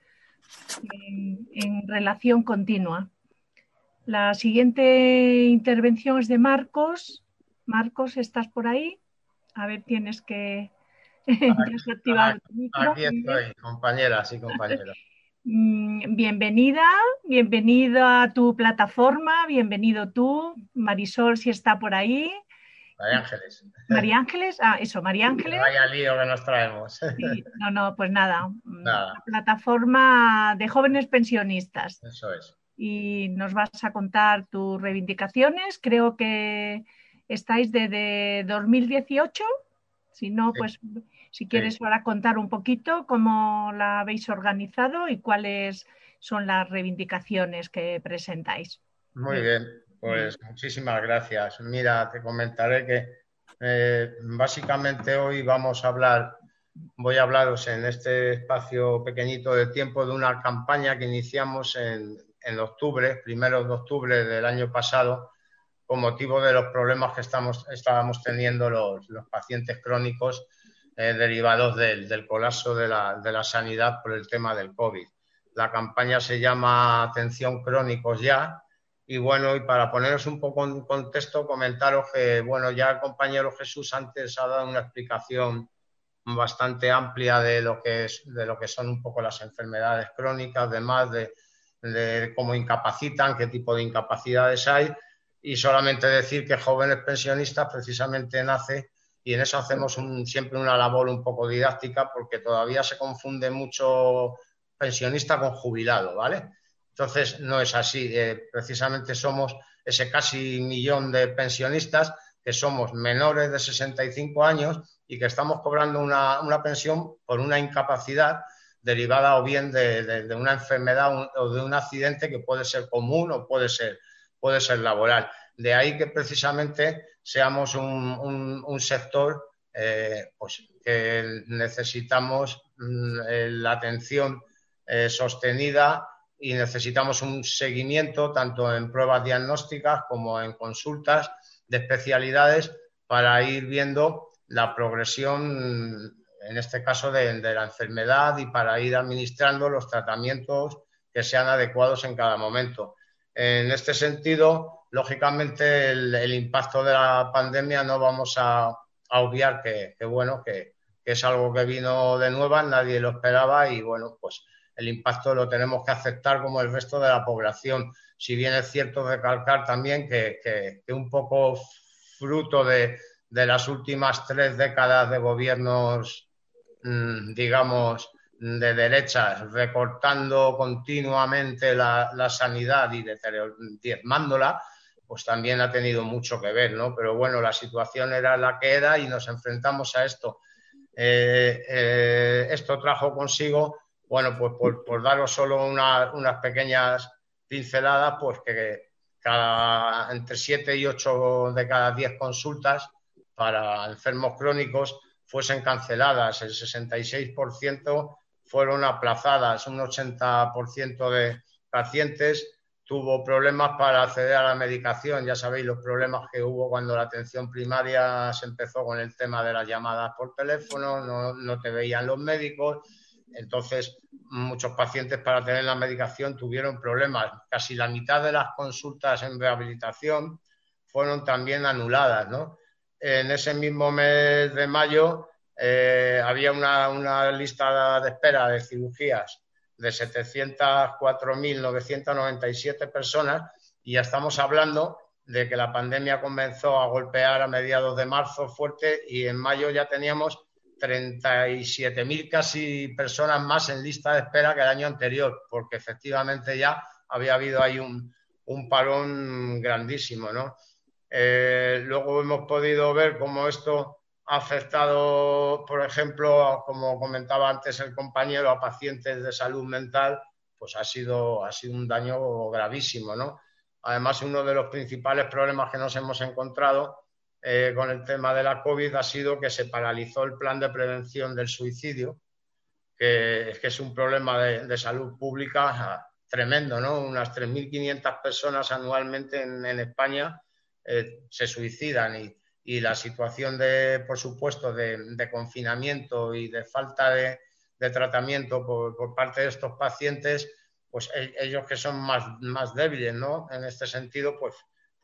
en relación continua. La siguiente intervención es de Marcos. Marcos, ¿estás por ahí? A ver, tienes que... ya se ha activado tu micro. Aquí estoy, compañeras y compañeros. Bienvenida a tu plataforma, bienvenido tú, Marisol, si está por ahí. María Ángeles. María Ángeles, María Ángeles. No vaya lío que nos traemos. Sí, no, pues nada. La plataforma de jóvenes pensionistas. Eso es. Y nos vas a contar tus reivindicaciones, creo que estáis desde 2018, si no, pues si quieres ahora contar un poquito cómo la habéis organizado y cuáles son las reivindicaciones que presentáis. Muy bien, pues muchísimas gracias. Mira, te comentaré que básicamente hoy voy a hablaros en este espacio pequeñito de tiempo de una campaña que iniciamos en octubre, 1 de octubre del año pasado, con motivo de los problemas que estábamos teniendo los pacientes crónicos derivados del colapso de la sanidad por el tema del COVID. La campaña se llama Atención Crónicos Ya. Y bueno, y para poneros un poco en contexto, comentaros que, bueno, ya el compañero Jesús antes ha dado una explicación bastante amplia de lo que son un poco las enfermedades crónicas, además de cómo incapacitan, qué tipo de incapacidades hay, y solamente decir que Jóvenes Pensionistas precisamente nace, y en eso hacemos siempre una labor un poco didáctica, porque todavía se confunde mucho pensionista con jubilado, ¿vale? Entonces, no es así. Precisamente somos ese casi 1 millón de pensionistas que somos menores de 65 años y que estamos cobrando una pensión por una incapacidad derivada o bien de una enfermedad o de un accidente que puede ser común o puede ser laboral. De ahí que precisamente seamos un sector pues, que necesitamos la atención sostenida y necesitamos un seguimiento tanto en pruebas diagnósticas como en consultas de especialidades para ir viendo la progresión, en este caso de la enfermedad, y para ir administrando los tratamientos que sean adecuados en cada momento. En este sentido, lógicamente, el impacto de la pandemia no vamos a obviar que es algo que vino de nuevas, nadie lo esperaba y bueno, pues el impacto lo tenemos que aceptar como el resto de la población. Si bien es cierto recalcar también que un poco fruto de las últimas 3 décadas de gobiernos, digamos, de derechas, recortando continuamente la sanidad y diezmándola, pues también ha tenido mucho que ver, ¿no? Pero bueno, la situación era la que era y nos enfrentamos a esto. Esto trajo consigo, bueno, pues por daros solo unas pequeñas pinceladas, pues que entre 7 y 8 de cada 10 consultas para enfermos crónicos fuesen canceladas, el 66% fueron aplazadas, un 80% de pacientes tuvo problemas para acceder a la medicación. Ya sabéis los problemas que hubo cuando la atención primaria se empezó con el tema de las llamadas por teléfono, no te veían los médicos. Entonces, muchos pacientes para tener la medicación tuvieron problemas. Casi la mitad de las consultas en rehabilitación fueron también anuladas, ¿no? En ese mismo mes de mayo había una lista de espera de cirugías de 704.997 personas y ya estamos hablando de que la pandemia comenzó a golpear a mediados de marzo fuerte y en mayo ya teníamos 37.000 casi personas más en lista de espera que el año anterior, porque efectivamente ya había habido ahí un parón grandísimo, ¿no? Luego hemos podido ver cómo esto ha afectado, por ejemplo, como comentaba antes el compañero, a pacientes de salud mental, pues ha sido un daño gravísimo, ¿no? Además, uno de los principales problemas que nos hemos encontrado con el tema de la COVID ha sido que se paralizó el plan de prevención del suicidio, que es un problema de salud pública tremendo, ¿no? Unas 3.500 personas anualmente en España se suicidan y la situación por supuesto, de confinamiento y de falta de tratamiento por parte de estos pacientes, pues ellos que son más débiles, ¿no? En este sentido, pues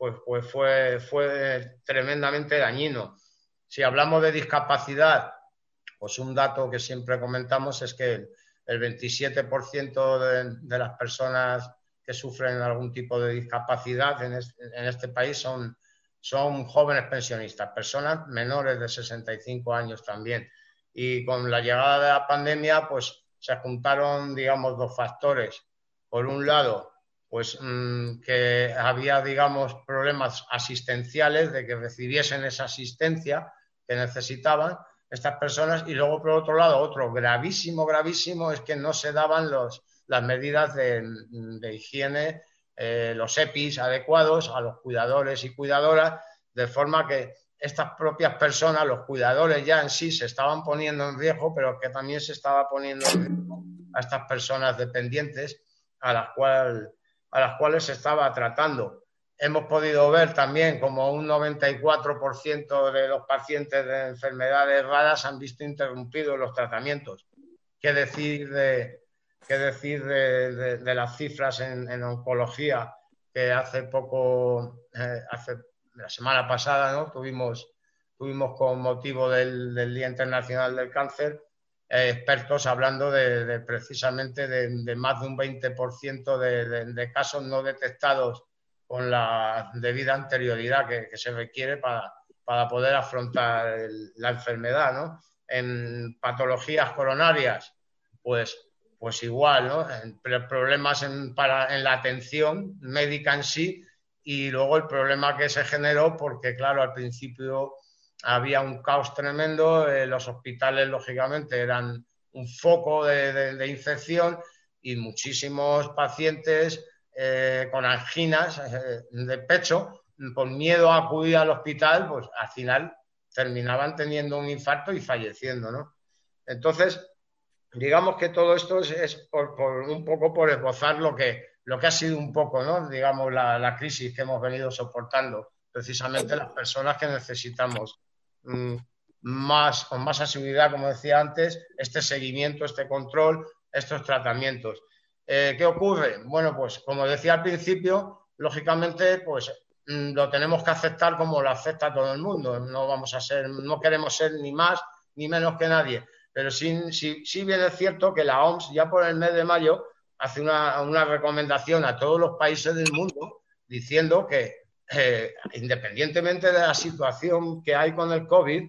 fue tremendamente dañino. Si hablamos de discapacidad, pues un dato que siempre comentamos es que el 27% de las personas que sufren algún tipo de discapacidad en este país son jóvenes pensionistas, personas menores de 65 años también. Y con la llegada de la pandemia, pues se juntaron, digamos, dos factores. Por un lado, pues que había, digamos, problemas asistenciales, de que recibiesen esa asistencia que necesitaban estas personas, y luego, por otro lado, otro gravísimo, es que no se daban las medidas de higiene, los EPIs adecuados a los cuidadores y cuidadoras, de forma que estas propias personas, los cuidadores ya en sí se estaban poniendo en riesgo, pero que también se estaba poniendo en riesgo a estas personas dependientes a las cuales se estaba tratando. Hemos podido ver también como un 94% de los pacientes de enfermedades raras han visto interrumpidos los tratamientos. ¿Qué decir de las cifras en oncología? Que hace poco, la semana pasada, ¿no? tuvimos con motivo del Día Internacional del Cáncer, expertos hablando precisamente de más de un 20% de casos no detectados con la debida anterioridad que se requiere para poder afrontar la enfermedad, ¿no? En patologías coronarias, pues igual, ¿no? Problemas en la atención médica en sí, y luego el problema que se generó porque, claro, al principio había un caos tremendo, los hospitales, lógicamente, eran un foco de infección y muchísimos pacientes con anginas de pecho, con miedo a acudir al hospital, pues al final terminaban teniendo un infarto y falleciendo, ¿no? Entonces, digamos que todo esto es un poco por esbozar lo que ha sido un poco, ¿no? Digamos, la crisis que hemos venido soportando, precisamente las personas que necesitamos con más asiduidad, como decía antes, este seguimiento, este control, estos tratamientos. ¿Qué ocurre? Bueno, pues como decía al principio, lógicamente, pues lo tenemos que aceptar como lo acepta todo el mundo. No queremos ser ni más ni menos que nadie. Pero sí bien es cierto que la OMS ya por el mes de mayo hace una recomendación a todos los países del mundo diciendo que independientemente de la situación que hay con el COVID,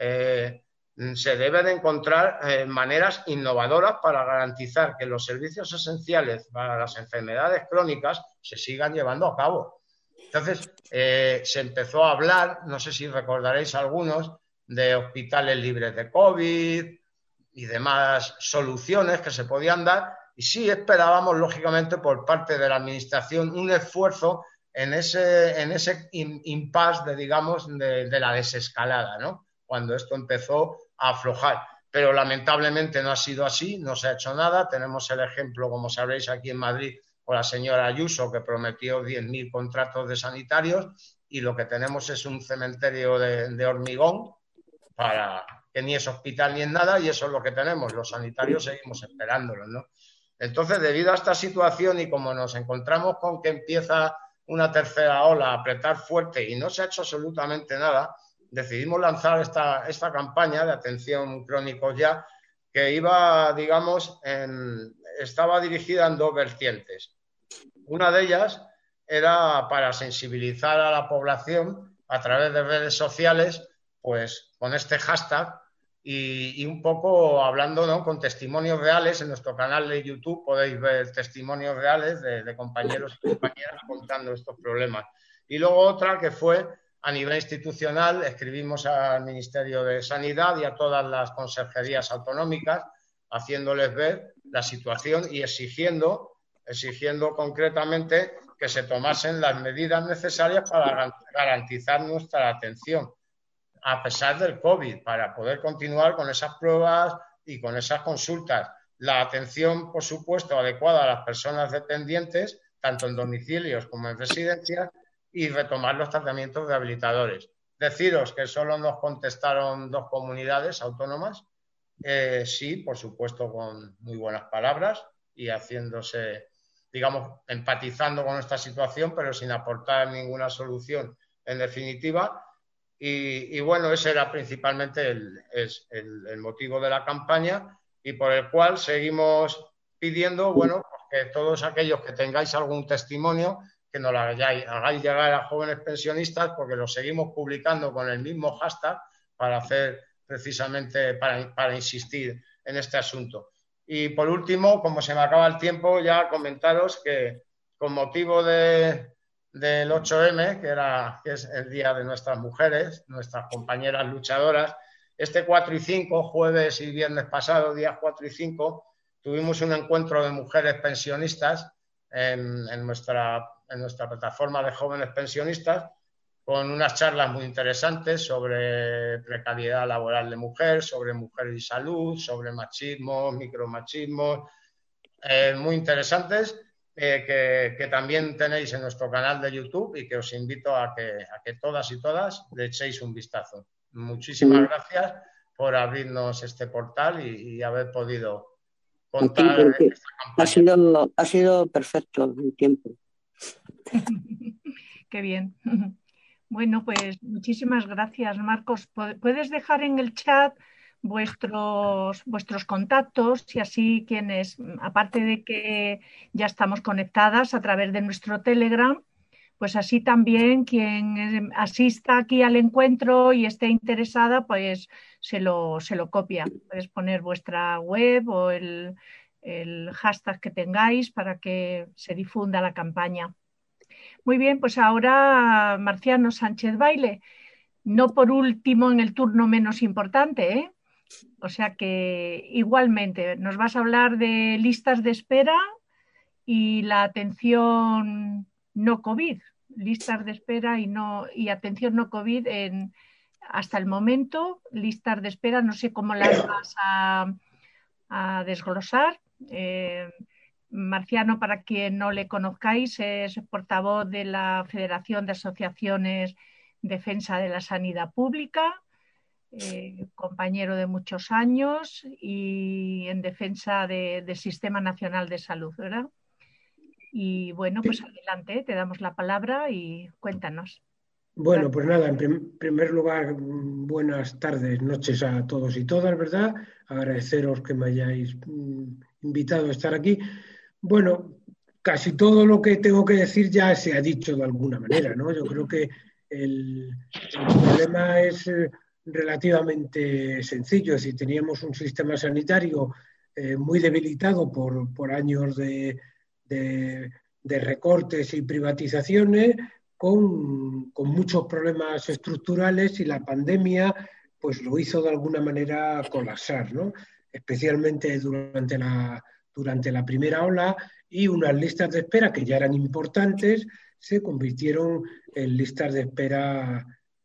se deben encontrar maneras innovadoras para garantizar que los servicios esenciales para las enfermedades crónicas se sigan llevando a cabo. Entonces, se empezó a hablar, no sé si recordaréis algunos, de hospitales libres de COVID y demás soluciones que se podían dar, y sí esperábamos, lógicamente, por parte de la Administración un esfuerzo en ese impasse de la desescalada, ¿no? Cuando esto empezó a aflojar. Pero lamentablemente no ha sido así, no se ha hecho nada. Tenemos el ejemplo, como sabréis, aquí en Madrid con la señora Ayuso, que prometió 10.000 contratos de sanitarios, y lo que tenemos es un cementerio de hormigón para que ni es hospital ni es nada, y eso es lo que tenemos. Los sanitarios seguimos esperándolos, ¿no? Entonces, debido a esta situación y como nos encontramos con que empieza una tercera ola a apretar fuerte y no se ha hecho absolutamente nada, decidimos lanzar esta campaña de atención crónicos ya, que iba, digamos, estaba dirigida en dos vertientes. Una de ellas era para sensibilizar a la población a través de redes sociales, pues con este hashtag, y un poco hablando, ¿no?, con testimonios reales. En nuestro canal de YouTube podéis ver testimonios reales de compañeros y compañeras contando estos problemas. Y luego otra que fue a nivel institucional, escribimos al Ministerio de Sanidad y a todas las consejerías autonómicas, haciéndoles ver la situación y exigiendo concretamente que se tomasen las medidas necesarias para garantizar nuestra atención, a pesar del COVID, para poder continuar con esas pruebas y con esas consultas. La atención, por supuesto, adecuada a las personas dependientes, tanto en domicilios como en residencias, y retomar los tratamientos rehabilitadores. Deciros que solo nos contestaron 2 comunidades autónomas, sí, por supuesto, con muy buenas palabras y haciéndose, digamos, empatizando con nuestra situación, pero sin aportar ninguna solución en definitiva. Y bueno, ese era principalmente el motivo de la campaña, y por el cual seguimos pidiendo, bueno, que todos aquellos que tengáis algún testimonio, que nos lo hagáis llegar a Jóvenes Pensionistas, porque lo seguimos publicando con el mismo hashtag para hacer precisamente, para insistir en este asunto. Y por último, como se me acaba el tiempo, ya comentaros que con motivo del 8M, que es el Día de nuestras mujeres, nuestras compañeras luchadoras, este 4 y 5, jueves y viernes pasado, días 4 y 5, tuvimos un encuentro de mujeres pensionistas en nuestra plataforma de Jóvenes Pensionistas, con unas charlas muy interesantes sobre precariedad laboral de mujer, sobre mujer y salud, sobre machismo, micromachismo, muy interesantes, que también tenéis en nuestro canal de YouTube y que os invito a que todas y todas le echéis un vistazo. Muchísimas gracias por abrirnos este portal y haber podido contar esta campaña. Ha sido perfecto el tiempo. Qué bien. Bueno, pues muchísimas gracias, Marcos. Puedes dejar en el chat vuestros contactos, y así quienes, aparte de que ya estamos conectadas a través de nuestro Telegram, pues así también quien asista aquí al encuentro y esté interesada, pues se lo copia. Puedes poner vuestra web o el hashtag que tengáis para que se difunda la campaña. Muy bien, pues ahora Marciano Sánchez Baile, no por último en el turno menos importante, ¿eh? O sea que igualmente nos vas a hablar de listas de espera y la atención no COVID, listas de espera y atención no COVID hasta el momento, listas de espera, no sé cómo las vas a desglosar. Marciano, para quien no le conozcáis, es portavoz de la Federación de Asociaciones Defensa de la Sanidad Pública, compañero de muchos años y en defensa del Sistema Nacional de Salud, ¿verdad? Y bueno, pues adelante, te damos la palabra y cuéntanos. Bueno, pues nada, en primer lugar, buenas tardes, noches a todos y todas, ¿verdad? Agradeceros que me hayáis invitado a estar aquí. Bueno, casi todo lo que tengo que decir ya se ha dicho de alguna manera, ¿no? Yo creo que el problema es relativamente sencillo. Es decir, teníamos un sistema sanitario muy debilitado por años de recortes y privatizaciones, con muchos problemas estructurales, y la pandemia pues lo hizo de alguna manera colapsar, ¿no? Especialmente durante la primera ola, y unas listas de espera que ya eran importantes se convirtieron en listas de espera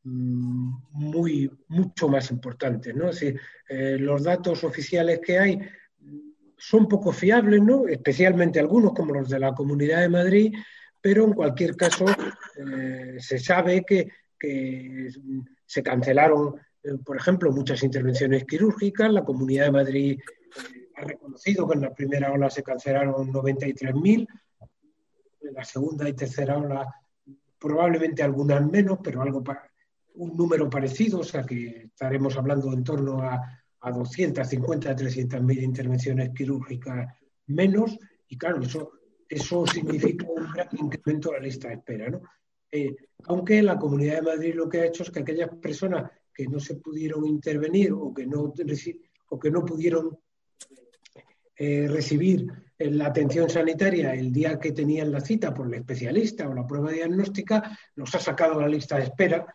mucho más importantes, ¿no? Es decir, los datos oficiales que hay son poco fiables, ¿no? Especialmente algunos, como los de la Comunidad de Madrid, pero en cualquier caso se sabe que se cancelaron, por ejemplo, muchas intervenciones quirúrgicas. La Comunidad de Madrid ha reconocido que en la primera ola se cancelaron 93.000, en la segunda y tercera ola probablemente algunas menos, pero un número parecido, o sea que estaremos hablando en torno a 250 a 300.000 intervenciones quirúrgicas menos, y claro, eso significa un gran incremento de la lista de espera, ¿no? Aunque la Comunidad de Madrid lo que ha hecho es que aquellas personas que no se pudieron intervenir o que no pudieron recibir la atención sanitaria el día que tenían la cita por el especialista o la prueba diagnóstica, los ha sacado a la lista de espera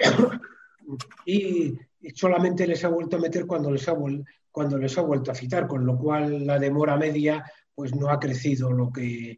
y solamente les ha vuelto a meter cuando les ha vuelto a citar, con lo cual la demora media pues no ha crecido lo que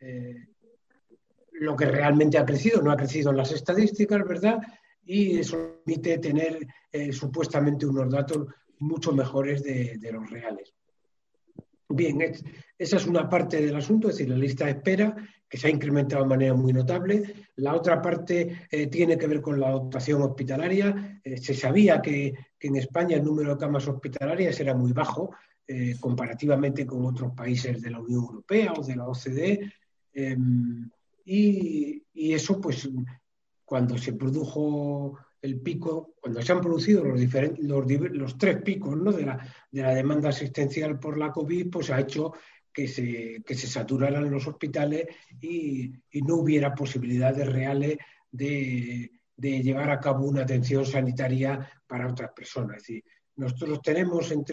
realmente ha crecido, no ha crecido en las estadísticas, ¿verdad? Y eso permite tener supuestamente unos datos mucho mejores de los reales. Bien, esa es una parte del asunto, es decir, la lista de espera, que se ha incrementado de manera muy notable. La otra parte tiene que ver con la dotación hospitalaria. Se sabía que en España el número de camas hospitalarias era muy bajo, comparativamente con otros países de la Unión Europea o de la OCDE. Y eso, pues, cuando se produjo el pico, cuando se han producido los 3 picos, ¿no?, de la demanda asistencial por la COVID, pues ha hecho que se saturaran los hospitales y no hubiera posibilidades reales de llevar a cabo una atención sanitaria para otras personas. Es decir, nosotros tenemos en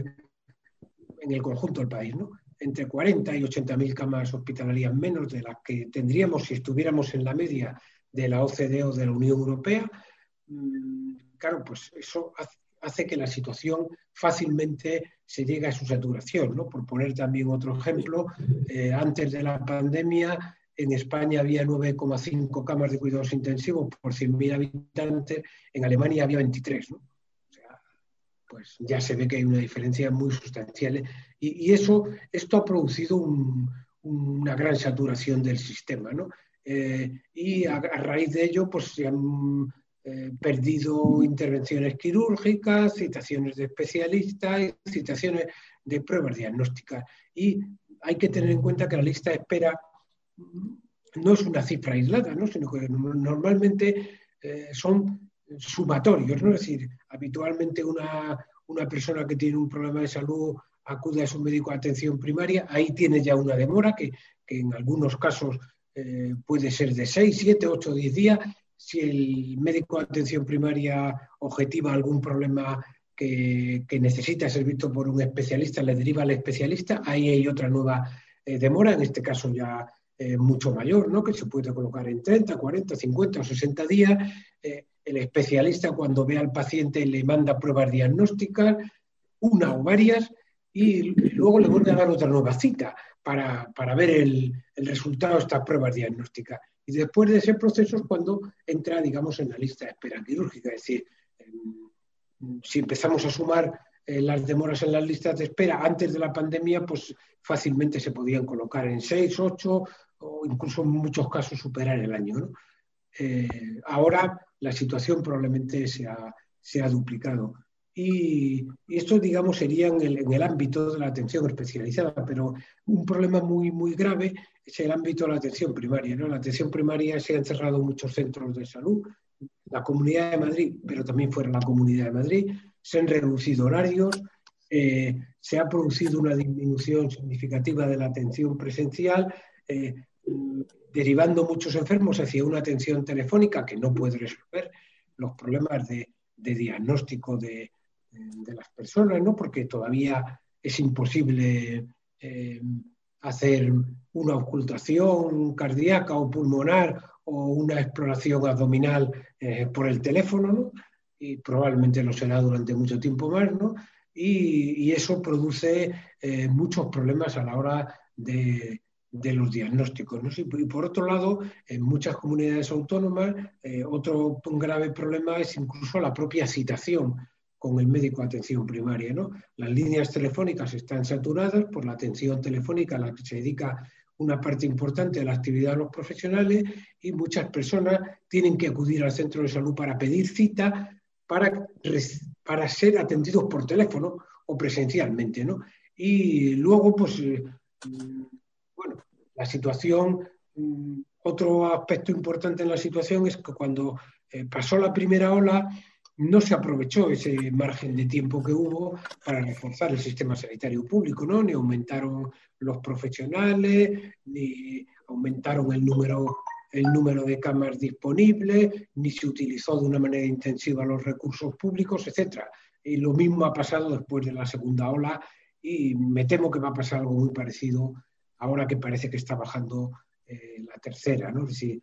el conjunto del país, ¿no?, entre 40 y 80.000 camas hospitalarias menos de las que tendríamos si estuviéramos en la media de la OCDE o de la Unión Europea. Claro, pues eso hace que la situación fácilmente se llegue a su saturación, ¿no? Por poner también otro ejemplo, antes de la pandemia en España había 9,5 camas de cuidados intensivos por 100.000 habitantes, en Alemania había 23, ¿no? O sea, pues ya se ve que hay una diferencia muy sustancial. Y esto ha producido una gran saturación del sistema, ¿no? Y a raíz de ello pues se han perdido intervenciones quirúrgicas, citaciones de especialistas, citaciones de pruebas diagnósticas. Y hay que tener en cuenta que la lista de espera no es una cifra aislada, ¿no?, sino que normalmente son sumatorios, ¿no? Es decir, habitualmente una persona que tiene un problema de salud acude a su médico de atención primaria, ahí tiene ya una demora que en algunos casos puede ser de 6, 7, 8, 10 días. Si el médico de atención primaria objetiva algún problema que necesita ser visto por un especialista, le deriva al especialista, ahí hay otra nueva demora, en este caso ya mucho mayor, ¿no?, que se puede colocar en 30, 40, 50 o 60 días. El especialista, cuando ve al paciente, le manda pruebas diagnósticas, una o varias, y luego le vuelve a dar otra nueva cita para ver el resultado de estas pruebas diagnósticas. Y después de ese proceso es cuando entra, digamos, en la lista de espera quirúrgica. Es decir, si empezamos a sumar las demoras en las listas de espera antes de la pandemia, pues fácilmente se podían colocar en 6, 8 o incluso en muchos casos superar el año, ¿no? Ahora la situación probablemente se ha duplicado. Y esto, digamos, sería en el ámbito de la atención especializada, pero un problema muy, muy grave es el ámbito de la atención primaria, ¿no? La atención primaria se ha encerrado en muchos centros de salud, la Comunidad de Madrid, pero también fuera de la Comunidad de Madrid, se han reducido horarios, se ha producido una disminución significativa de la atención presencial, derivando muchos enfermos hacia una atención telefónica que no puede resolver los problemas de diagnóstico de las personas, ¿no?, porque todavía es imposible hacer una auscultación cardíaca o pulmonar o una exploración abdominal por el teléfono, ¿no?, y probablemente lo será durante mucho tiempo más, ¿no? Y eso produce muchos problemas a la hora de los diagnósticos, ¿no? Y por otro lado, en muchas comunidades autónomas, otro grave problema es incluso la propia citación con el médico de atención primaria, ¿no? Las líneas telefónicas están saturadas por la atención telefónica a la que se dedica una parte importante de la actividad de los profesionales, y muchas personas tienen que acudir al centro de salud para pedir cita para ser atendidos por teléfono o presencialmente, ¿no? Y luego, pues, bueno, la situación, otro aspecto importante en la situación es que cuando pasó la primera ola, no se aprovechó ese margen de tiempo que hubo para reforzar el sistema sanitario público, ¿no? Ni aumentaron los profesionales, ni aumentaron el número el número de camas disponibles, ni se utilizó de una manera intensiva los recursos públicos, etc. Y lo mismo ha pasado después de la segunda ola y me temo que va a pasar algo muy parecido ahora que parece que está bajando la tercera, ¿no? Es decir,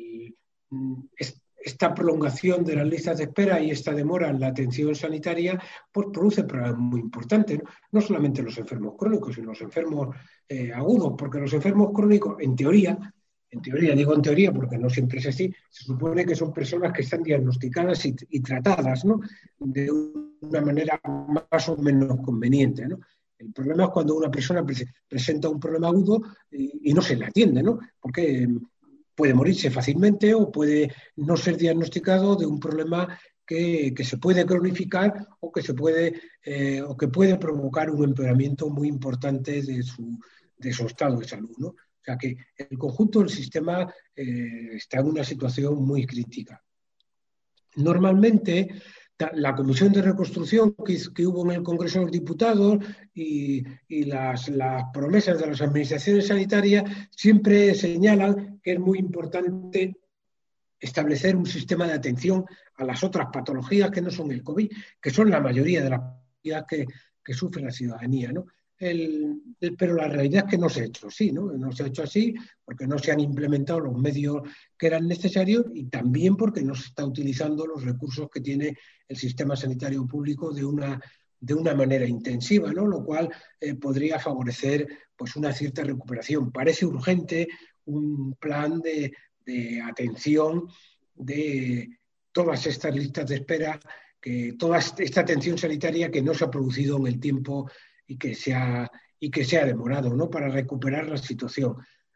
esta prolongación de las listas de espera y esta demora en la atención sanitaria pues produce problemas muy importantes, no solamente los enfermos crónicos, sino los enfermos agudos, porque los enfermos crónicos, en teoría, digo en teoría porque no siempre es así, se supone que son personas que están diagnosticadas y tratadas, ¿no?, de una manera más o menos conveniente, ¿no? El problema es cuando una persona presenta un problema agudo y no se le atiende, ¿no? Porque puede morirse fácilmente o puede no ser diagnosticado de un problema que se puede cronificar o que puede provocar un empeoramiento muy importante de su estado de salud, ¿no? O sea que el conjunto del sistema está en una situación muy crítica. Normalmente, la comisión de reconstrucción que hubo en el Congreso de los Diputados y las promesas de las administraciones sanitarias siempre señalan que es muy importante establecer un sistema de atención a las otras patologías que no son el COVID, que son la mayoría de las patologías que sufre la ciudadanía, ¿no? Pero la realidad es que no se ha hecho así, ¿no? No se ha hecho así porque no se han implementado los medios que eran necesarios y también porque no se está utilizando los recursos que tiene el sistema sanitario público de una manera intensiva, ¿no? Lo cual podría favorecer pues, una cierta recuperación. Parece urgente un plan de atención de todas estas listas de espera, toda esta atención sanitaria que no se ha producido en el tiempo y que se ha demorado, ¿no?, para recuperar la situación.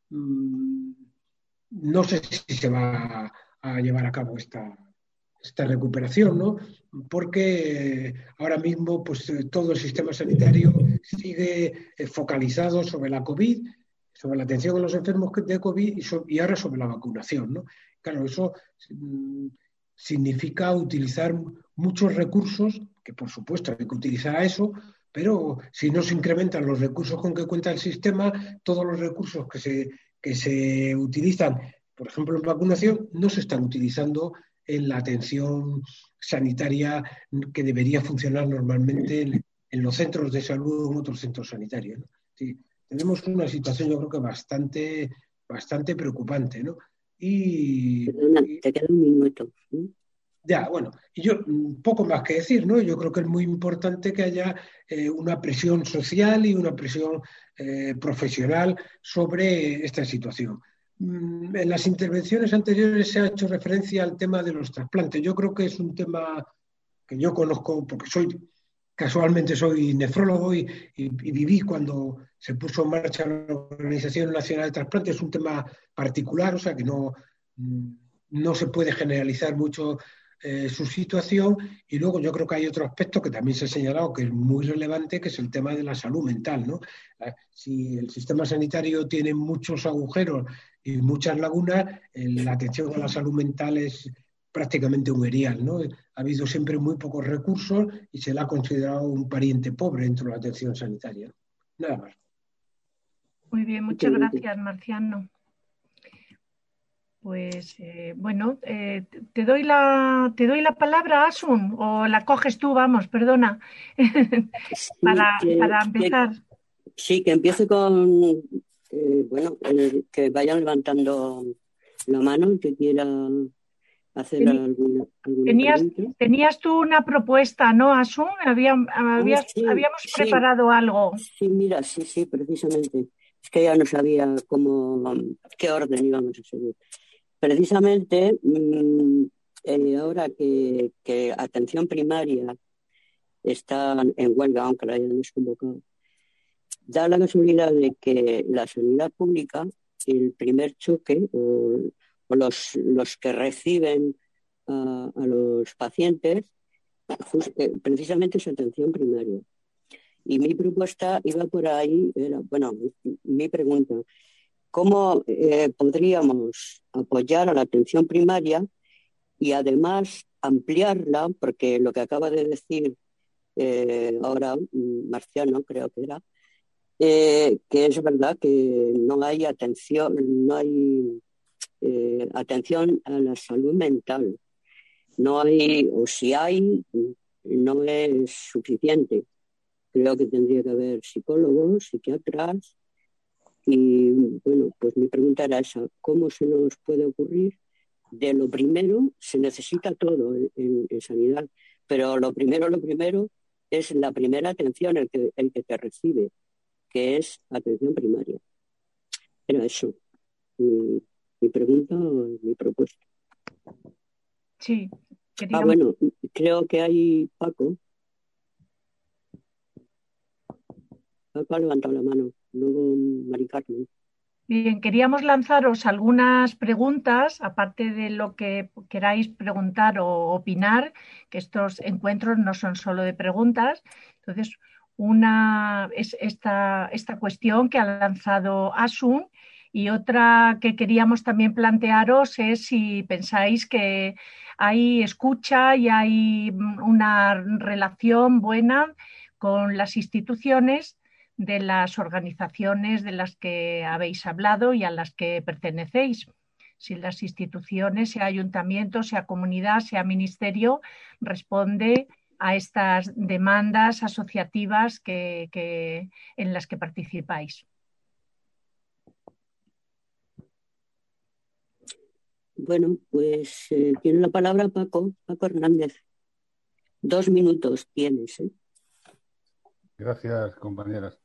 No sé si se va a llevar a cabo esta recuperación, ¿no?, porque ahora mismo pues, todo el sistema sanitario sigue focalizado sobre la COVID, sobre la atención a los enfermos de COVID y ahora sobre la vacunación, ¿no? Claro, eso significa utilizar muchos recursos, que por supuesto hay que utilizar a eso, pero si no se incrementan los recursos con que cuenta el sistema, todos los recursos que se utilizan, por ejemplo, en vacunación, no se están utilizando en la atención sanitaria que debería funcionar normalmente en los centros de salud o en otros centros sanitarios, ¿no? Sí, tenemos una situación, yo creo que bastante preocupante, ¿no? Perdona, te queda un minuto. Ya, bueno, y yo poco más que decir, ¿no? Yo creo que es muy importante que haya una presión social y una presión profesional sobre esta situación. En las intervenciones anteriores se ha hecho referencia al tema de los trasplantes. Yo creo que es un tema que yo conozco porque casualmente soy nefrólogo y viví cuando se puso en marcha la Organización Nacional de Trasplantes. Es un tema particular, o sea que no se puede generalizar mucho su situación, y luego yo creo que hay otro aspecto que también se ha señalado que es muy relevante, que es el tema de la salud mental, ¿no? Si el sistema sanitario tiene muchos agujeros y muchas lagunas, la atención a la salud mental es prácticamente un erial, ¿no? Ha habido siempre muy pocos recursos y se le ha considerado un pariente pobre dentro de la atención sanitaria. Nada más. Muy bien, muchas gracias, Marciano. Pues bueno, te doy la palabra, Asun, o la coges tú, vamos, perdona, para empezar. Sí, que empiece con, que vayan levantando la mano el que quiera hacer alguna pregunta. Tenías tú una propuesta, ¿no, Asun? Habíamos preparado algo. Sí, mira, sí, precisamente. Es que ya no sabía qué orden íbamos a seguir. Precisamente, ahora que atención primaria está en huelga, aunque la hayan desconvocado, da la casualidad de que la sanidad pública, el primer choque, o los que reciben a los pacientes, precisamente es atención primaria. Y mi propuesta iba por ahí, mi pregunta: ¿cómo podríamos apoyar a la atención primaria y además ampliarla? Porque lo que acaba de decir ahora Marciano, creo que era, que es verdad que no hay atención, no hay atención a la salud mental. No hay, o si hay, no es suficiente. Creo que tendría que haber psicólogos, psiquiatras. Y bueno, pues mi pregunta era esa: ¿cómo se nos puede ocurrir? De lo primero, se necesita todo en sanidad, pero lo primero es la primera atención, el que te recibe, que es atención primaria. Era eso, mi pregunta, mi propuesta. Sí, queríamos... bueno, creo que hay Paco. Paco ha levantado la mano, luego Mari Carmen. Bien, queríamos lanzaros algunas preguntas, aparte de lo que queráis preguntar o opinar, que estos encuentros no son solo de preguntas. Entonces, una es esta cuestión que ha lanzado Asun, y otra que queríamos también plantearos es si pensáis que hay escucha y hay una relación buena con las instituciones de las organizaciones de las que habéis hablado y a las que pertenecéis. Si las instituciones, sea ayuntamiento, sea comunidad, sea ministerio, responde a estas demandas asociativas en las que participáis. Bueno, pues tiene la palabra Paco Hernández. 2 minutos tienes. Gracias, compañeras.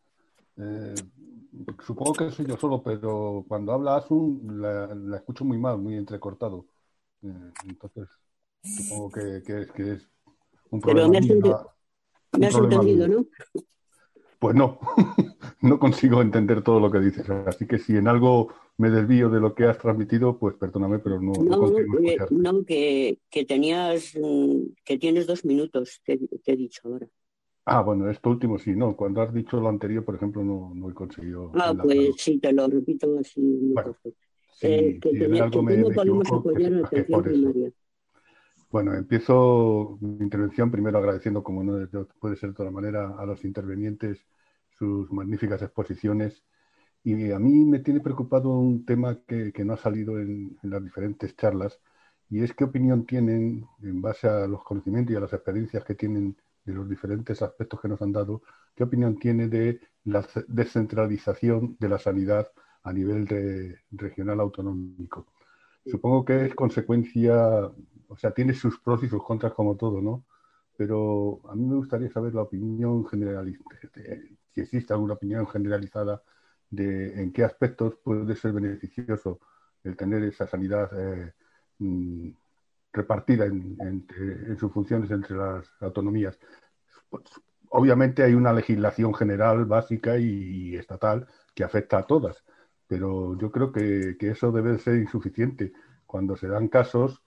Supongo que soy yo solo, pero cuando habla Asun la escucho muy mal, muy entrecortado. Entonces, supongo que es un problema mío. ¿Me has entendido, no? Pues no, no consigo entender todo lo que dices. Así que si en algo me desvío de lo que has transmitido, pues perdóname, pero no consigo escucharte. No, que tienes 2 minutos, te he dicho ahora. Bueno, esto último sí, no. Cuando has dicho lo anterior, por ejemplo, no he conseguido. Pues sí, te lo repito así. Bueno, si en algo me equivoco, que por eso. Bueno, empiezo mi intervención primero agradeciendo, como no puede ser de otra manera, a los intervinientes sus magníficas exposiciones. Y a mí me tiene preocupado un tema que no ha salido en las diferentes charlas, y es qué opinión tienen, en base a los conocimientos y a las experiencias que tienen de los diferentes aspectos que nos han dado, qué opinión tiene de la descentralización de la sanidad a nivel regional autonómico. Supongo que es consecuencia, o sea, tiene sus pros y sus contras como todo, ¿no? Pero a mí me gustaría saber la opinión generalizada, si existe alguna opinión generalizada de en qué aspectos puede ser beneficioso el tener esa sanidad repartida en sus funciones entre las autonomías. Pues, obviamente hay una legislación general básica y estatal que afecta a todas, pero yo creo que eso debe ser insuficiente cuando se dan casos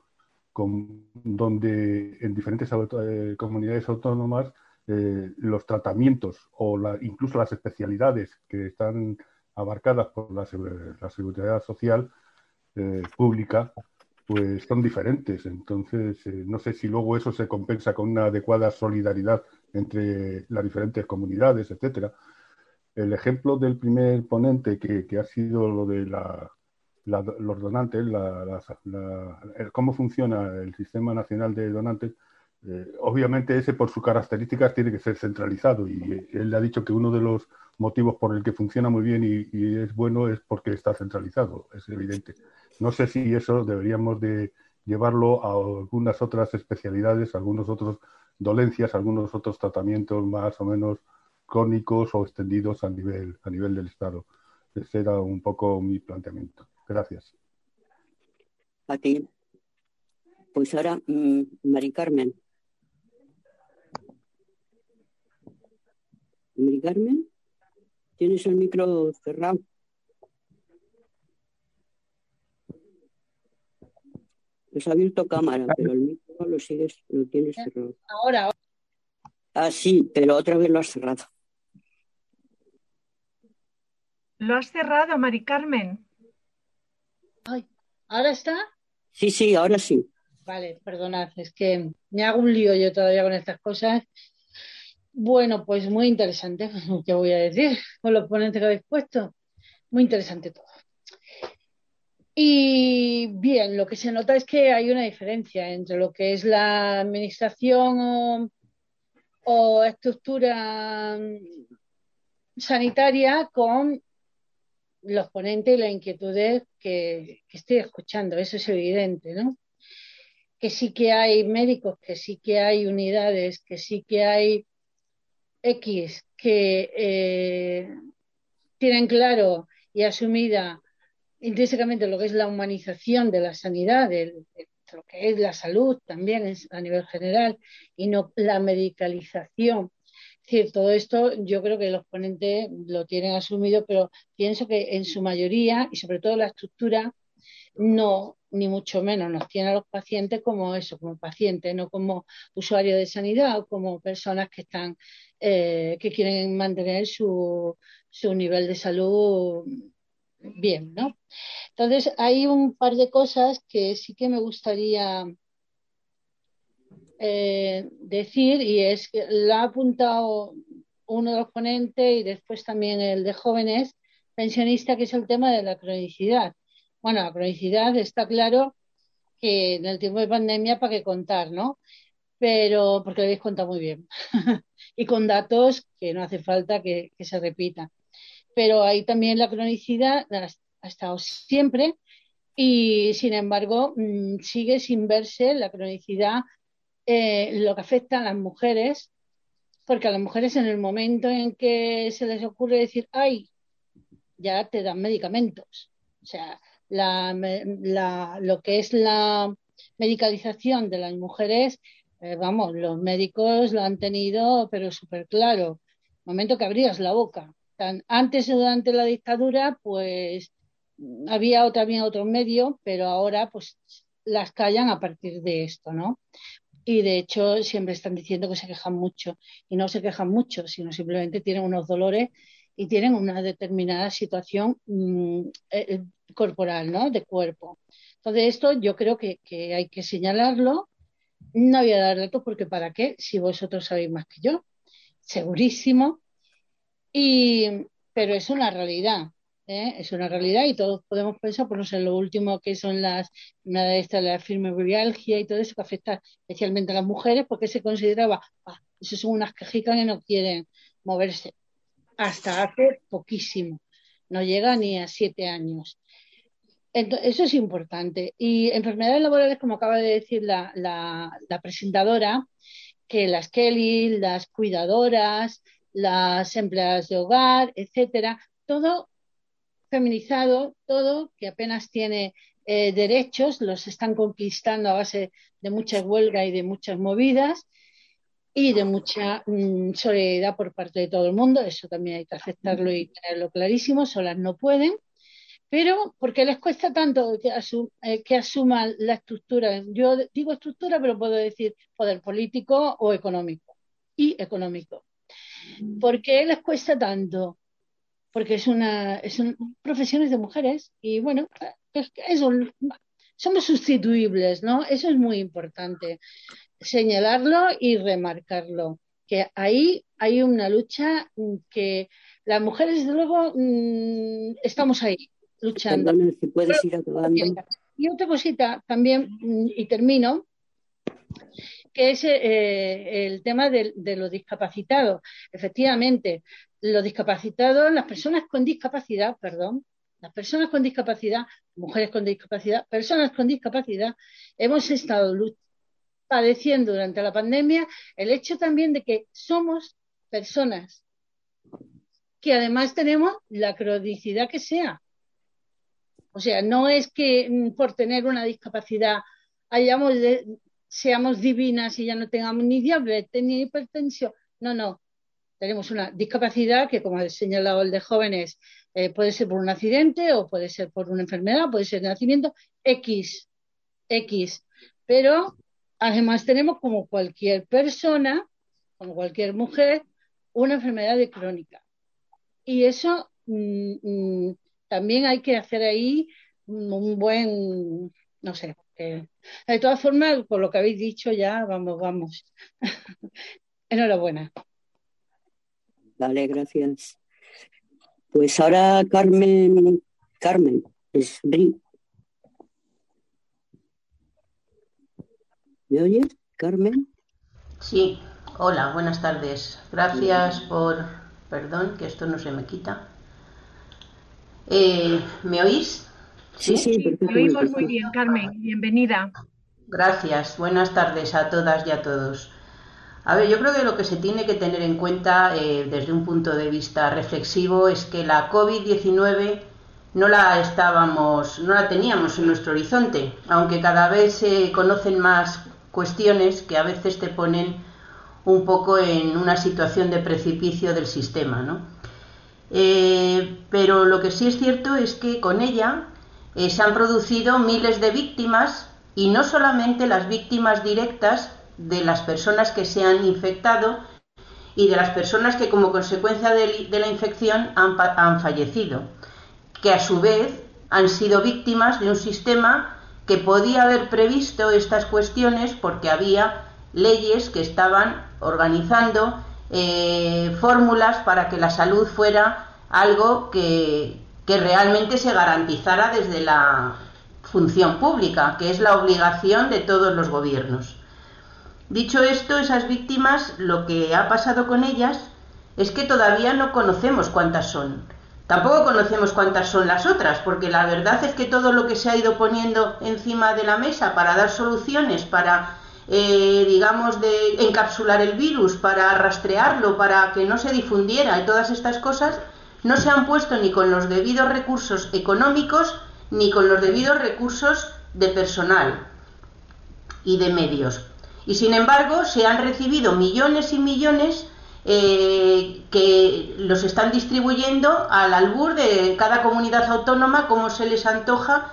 donde en diferentes comunidades autónomas los tratamientos o incluso las especialidades que están abarcadas por la seguridad social pública, pues son diferentes. Entonces, no sé si luego eso se compensa con una adecuada solidaridad entre las diferentes comunidades, etcétera. El ejemplo del primer ponente, que ha sido lo de los donantes, cómo funciona el Sistema Nacional de Donantes, obviamente ese por sus características tiene que ser centralizado, y él le ha dicho que uno de los motivos por el que funciona muy bien y es bueno es porque está centralizado, es evidente. No sé si eso deberíamos de llevarlo a algunas otras especialidades, a algunas otras dolencias, a algunos otros tratamientos más o menos crónicos o extendidos a nivel del Estado. Ese era un poco mi planteamiento. Gracias. A ti. Pues ahora, Mari Carmen. Mari Carmen, tienes el micro cerrado. Has abierto cámara, pero el micro lo tienes cerrado. Ahora. Sí, pero otra vez lo has cerrado. ¿Lo has cerrado, Mari Carmen? Ay, ¿ahora está? Sí, ahora sí. Vale, perdonad, es que me hago un lío yo todavía con estas cosas. Bueno, pues muy interesante, ¿qué voy a decir? Con los ponentes que habéis puesto. Muy interesante todo. Y bien, lo que se nota es que hay una diferencia entre lo que es la administración o estructura sanitaria con los ponentes y las inquietudes que estoy escuchando. Eso es evidente, ¿no? Que sí que hay médicos, que sí que hay unidades, que sí que hay X que tienen claro y asumida intrínsecamente lo que es la humanización de la sanidad, de lo que es la salud también a nivel general, y no la medicalización. Es decir, todo esto yo creo que los ponentes lo tienen asumido, pero pienso que en su mayoría, y sobre todo la estructura, no, ni mucho menos, nos tiene a los pacientes como eso, como pacientes, no como usuarios de sanidad o como personas que están, que quieren mantener su nivel de salud bien, ¿no? Entonces, hay un par de cosas que sí que me gustaría decir, y es que la ha apuntado uno de los ponentes y después también el de jóvenes pensionistas, que es el tema de la cronicidad. Bueno, la cronicidad está claro que en el tiempo de pandemia para qué contar, ¿no? Pero, porque lo habéis contado muy bien. Y con datos que no hace falta que se repitan. Pero ahí también la cronicidad ha estado siempre y, sin embargo, sigue sin verse la cronicidad, lo que afecta a las mujeres, porque a las mujeres en el momento en que se les ocurre decir, ay, ya te dan medicamentos. O sea, lo que es la medicalización de las mujeres, vamos, los médicos lo han tenido, pero súper claro. El momento que abrías la boca. Antes o durante la dictadura, pues había también otros medios, pero ahora pues las callan a partir de esto, ¿no? Y de hecho siempre están diciendo que se quejan mucho y no se quejan mucho, sino simplemente tienen unos dolores y tienen una determinada situación corporal, ¿no? De cuerpo. Entonces esto yo creo que hay que señalarlo. No voy a dar datos porque ¿para qué? Si vosotros sabéis más que yo, segurísimo. Pero es una realidad, ¿eh? Es una realidad y todos podemos pensar, por no sé, lo último que son la fibromialgia y todo eso que afecta especialmente a las mujeres porque se consideraba, eso son unas quejicas que no quieren moverse. Hasta hace poquísimo, no llega ni a 7 años. Entonces, eso es importante. Y enfermedades laborales, como acaba de decir la presentadora, que las Kelly, las cuidadoras, las empleadas de hogar, etcétera, todo feminizado, todo que apenas tiene derechos, los están conquistando a base de mucha huelga y de muchas movidas y de mucha solidaridad por parte de todo el mundo. Eso también hay que aceptarlo y tenerlo clarísimo. Solas no pueden. Pero, ¿por qué les cuesta tanto que asuman la estructura? Yo digo estructura, pero puedo decir poder político o económico. Y económico. ¿Por qué les cuesta tanto? Porque son profesiones de mujeres y, bueno, eso, somos sustituibles, ¿no? Eso es muy importante, señalarlo y remarcarlo. Que ahí hay una lucha que las mujeres, desde luego, estamos ahí luchando. Perdona, si puedes ir acabando. Y otra cosita también, y termino, que es el tema de los discapacitados. Efectivamente, los discapacitados, las personas con discapacidad, mujeres con discapacidad, personas con discapacidad, hemos estado padeciendo durante la pandemia el hecho también de que somos personas que además tenemos la cronicidad que sea. O sea, no es que por tener una discapacidad seamos divinas y ya no tengamos ni diabetes ni hipertensión. No. Tenemos una discapacidad que, como ha señalado el de jóvenes, puede ser por un accidente o puede ser por una enfermedad, puede ser de nacimiento, X. Pero además tenemos, como cualquier persona, como cualquier mujer, una enfermedad crónica. Y eso también hay que hacer ahí un buen, no sé. De todas formas, por lo que habéis dicho ya, vamos. Enhorabuena. Vale, gracias. Pues ahora Carmen es Bri. ¿Me oyes, Carmen? Sí, hola, buenas tardes. Gracias por... Perdón, que esto no se me quita. ¿Me oís? Sí, te oímos muy bien, Carmen. Bienvenida. Gracias. Buenas tardes a todas y a todos. A ver, yo creo que lo que se tiene que tener en cuenta desde un punto de vista reflexivo es que la COVID-19 no la teníamos en nuestro horizonte, aunque cada vez se conocen más cuestiones que a veces te ponen un poco en una situación de precipicio del sistema, ¿no? Pero lo que sí es cierto es que con ella se han producido miles de víctimas, y no solamente las víctimas directas de las personas que se han infectado y de las personas que como consecuencia de la infección han fallecido, que a su vez han sido víctimas de un sistema que podía haber previsto estas cuestiones porque había leyes que estaban organizando fórmulas para que la salud fuera algo que realmente se garantizara desde la función pública, que es la obligación de todos los gobiernos. Dicho esto, esas víctimas, lo que ha pasado con ellas es que todavía no conocemos cuántas son. Tampoco conocemos cuántas son las otras, porque la verdad es que todo lo que se ha ido poniendo encima de la mesa para dar soluciones, para, digamos, de encapsular el virus, para rastrearlo, para que no se difundiera y todas estas cosas, no se han puesto ni con los debidos recursos económicos ni con los debidos recursos de personal y de medios. Y sin embargo se han recibido millones y millones que los están distribuyendo al albur de cada comunidad autónoma como se les antoja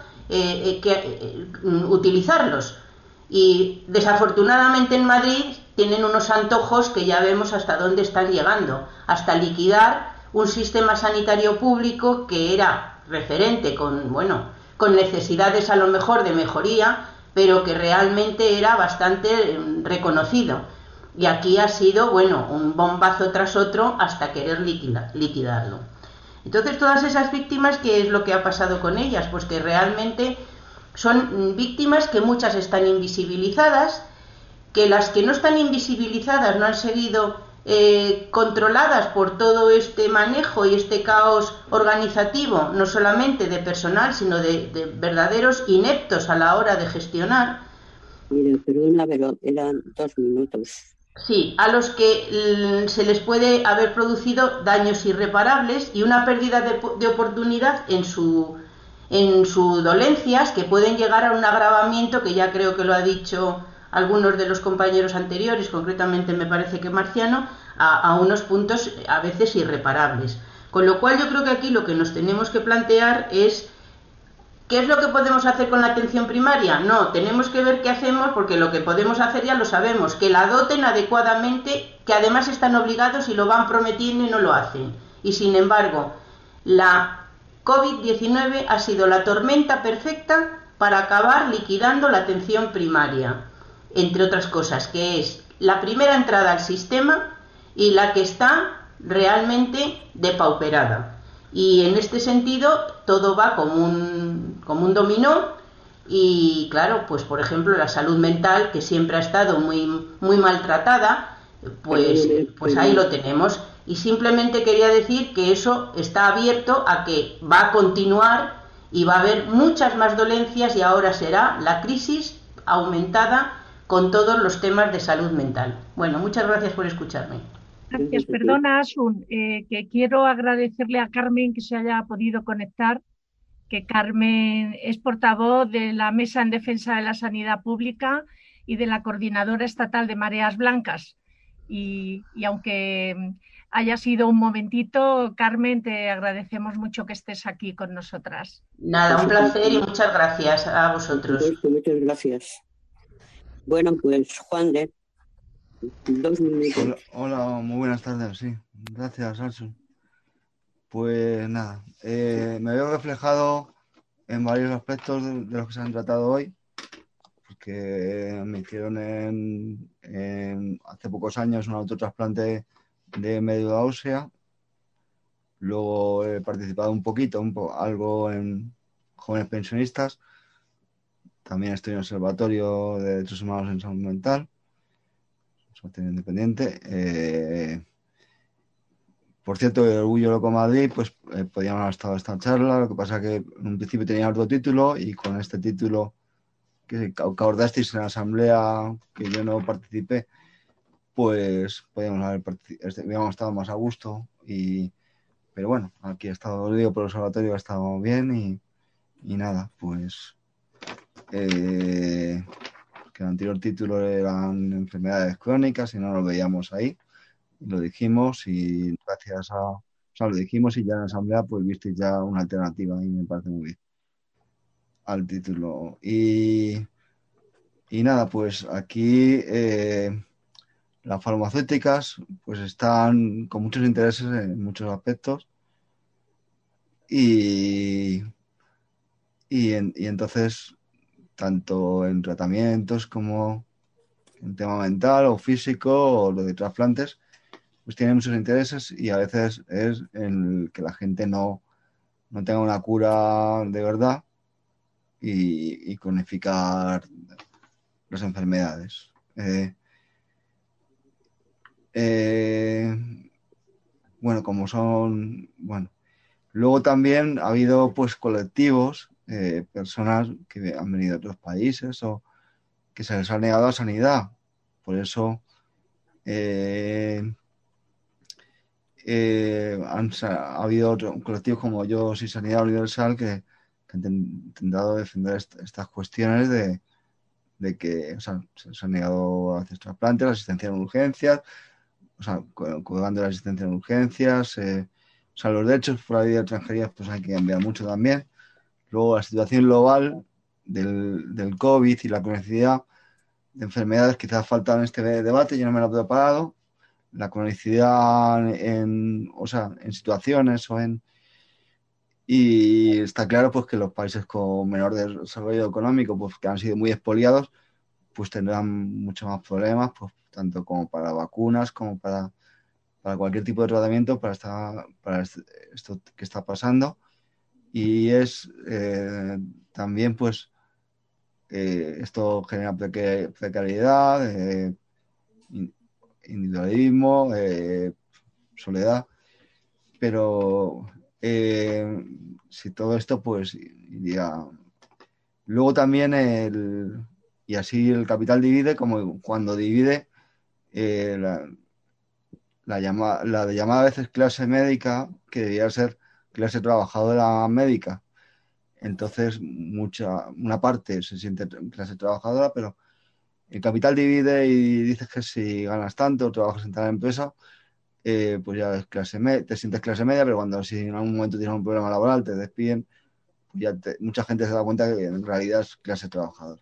utilizarlos. Y desafortunadamente en Madrid tienen unos antojos que ya vemos hasta dónde están llegando, hasta liquidar un sistema sanitario público que era referente con necesidades a lo mejor de mejoría, pero que realmente era bastante reconocido. Y aquí ha sido, un bombazo tras otro hasta querer liquidarlo. Entonces, todas esas víctimas, ¿qué es lo que ha pasado con ellas? Pues que realmente son víctimas que muchas están invisibilizadas, que las que no están invisibilizadas no han seguido controladas por todo este manejo y este caos organizativo, no solamente de personal, sino de verdaderos ineptos a la hora de gestionar. Mira, perdona, pero eran 2 minutos. Sí, a los que se les puede haber producido daños irreparables y una pérdida de oportunidad en sus dolencias, que pueden llegar a un agravamiento, que ya creo que lo ha dicho algunos de los compañeros anteriores, concretamente me parece que Marciano, a unos puntos a veces irreparables. Con lo cual yo creo que aquí lo que nos tenemos que plantear es ¿qué es lo que podemos hacer con la atención primaria? No, tenemos que ver qué hacemos, porque lo que podemos hacer ya lo sabemos, que la doten adecuadamente, que además están obligados y lo van prometiendo y no lo hacen. Y sin embargo, la COVID-19 ha sido la tormenta perfecta para acabar liquidando la atención primaria, entre otras cosas, que es la primera entrada al sistema y la que está realmente depauperada. Y en este sentido todo va como un dominó y claro, pues por ejemplo la salud mental, que siempre ha estado muy maltratada, pues ahí lo tenemos. Y simplemente quería decir que eso está abierto a que va a continuar y va a haber muchas más dolencias, y ahora será la crisis aumentada con todos los temas de salud mental. Bueno, muchas gracias por escucharme. Gracias. Perdona, Asun, que quiero agradecerle a Carmen que se haya podido conectar, que Carmen es portavoz de la Mesa en Defensa de la Sanidad Pública y de la Coordinadora Estatal de Mareas Blancas. Y aunque haya sido un momentito, Carmen, te agradecemos mucho que estés aquí con nosotras. Nada, un placer y muchas gracias a vosotros. Muchas gracias. Bueno, pues Juan de 2 minutos. Hola, muy buenas tardes, sí. Gracias, Alson. Pues nada, me veo reflejado en varios aspectos de los que se han tratado hoy, porque me hicieron hace pocos años un autotrasplante de médula ósea. Luego he participado un poquito, algo en jóvenes pensionistas. También estoy en el Observatorio de Derechos Humanos en Salud Mental, Observatorio Independiente. Por cierto, el Orgullo Loco Madrid, pues podíamos haber estado esta charla, lo que pasa que en un principio tenía otro título y con este título que acordasteis en la asamblea que yo no participé, pues habíamos estado más a gusto. Pero bueno, aquí he estado, lo digo, por el observatorio ha estado bien y nada, pues que el anterior título eran enfermedades crónicas y no lo veíamos ahí. Lo dijimos y gracias lo dijimos y ya en la asamblea pues visteis ya una alternativa y me parece muy bien al título. Y nada, pues aquí las farmacéuticas pues están con muchos intereses en muchos aspectos y entonces tanto en tratamientos como en tema mental o físico o lo de trasplantes pues tiene muchos intereses y a veces es en que la gente no tenga una cura de verdad y cronificar las enfermedades. Bueno, luego también ha habido pues colectivos, personas que han venido de otros países o que se les ha negado la sanidad. Por eso ha habido otros colectivos como Yo Soy Sanidad Universal que han intentado defender estas cuestiones de que se han negado a hacer trasplantes, la asistencia en urgencias, cuidando la asistencia en urgencias, los derechos por la vida de extranjería pues hay que cambiar mucho también. Luego la situación global del COVID y la cronicidad de enfermedades quizás faltan en este debate, yo no me lo he preparado. La cronicidad en situaciones y está claro pues que los países con menor desarrollo económico pues que han sido muy expoliados pues tendrán muchos más problemas pues tanto como para vacunas como para cualquier tipo de tratamiento para esto que está pasando y es también pues esto genera precariedad, individualismo, soledad, pero si todo esto pues iría. Luego también y así el capital divide como cuando divide la llamada a veces clase médica que debía ser clase trabajadora médica. Entonces una parte se siente clase trabajadora, pero el capital divide y dices que si ganas tanto, trabajas en tal empresa, pues ya es te sientes clase media, pero cuando si en algún momento tienes un problema laboral, te despiden, pues ya mucha gente se da cuenta que en realidad es clase trabajadora.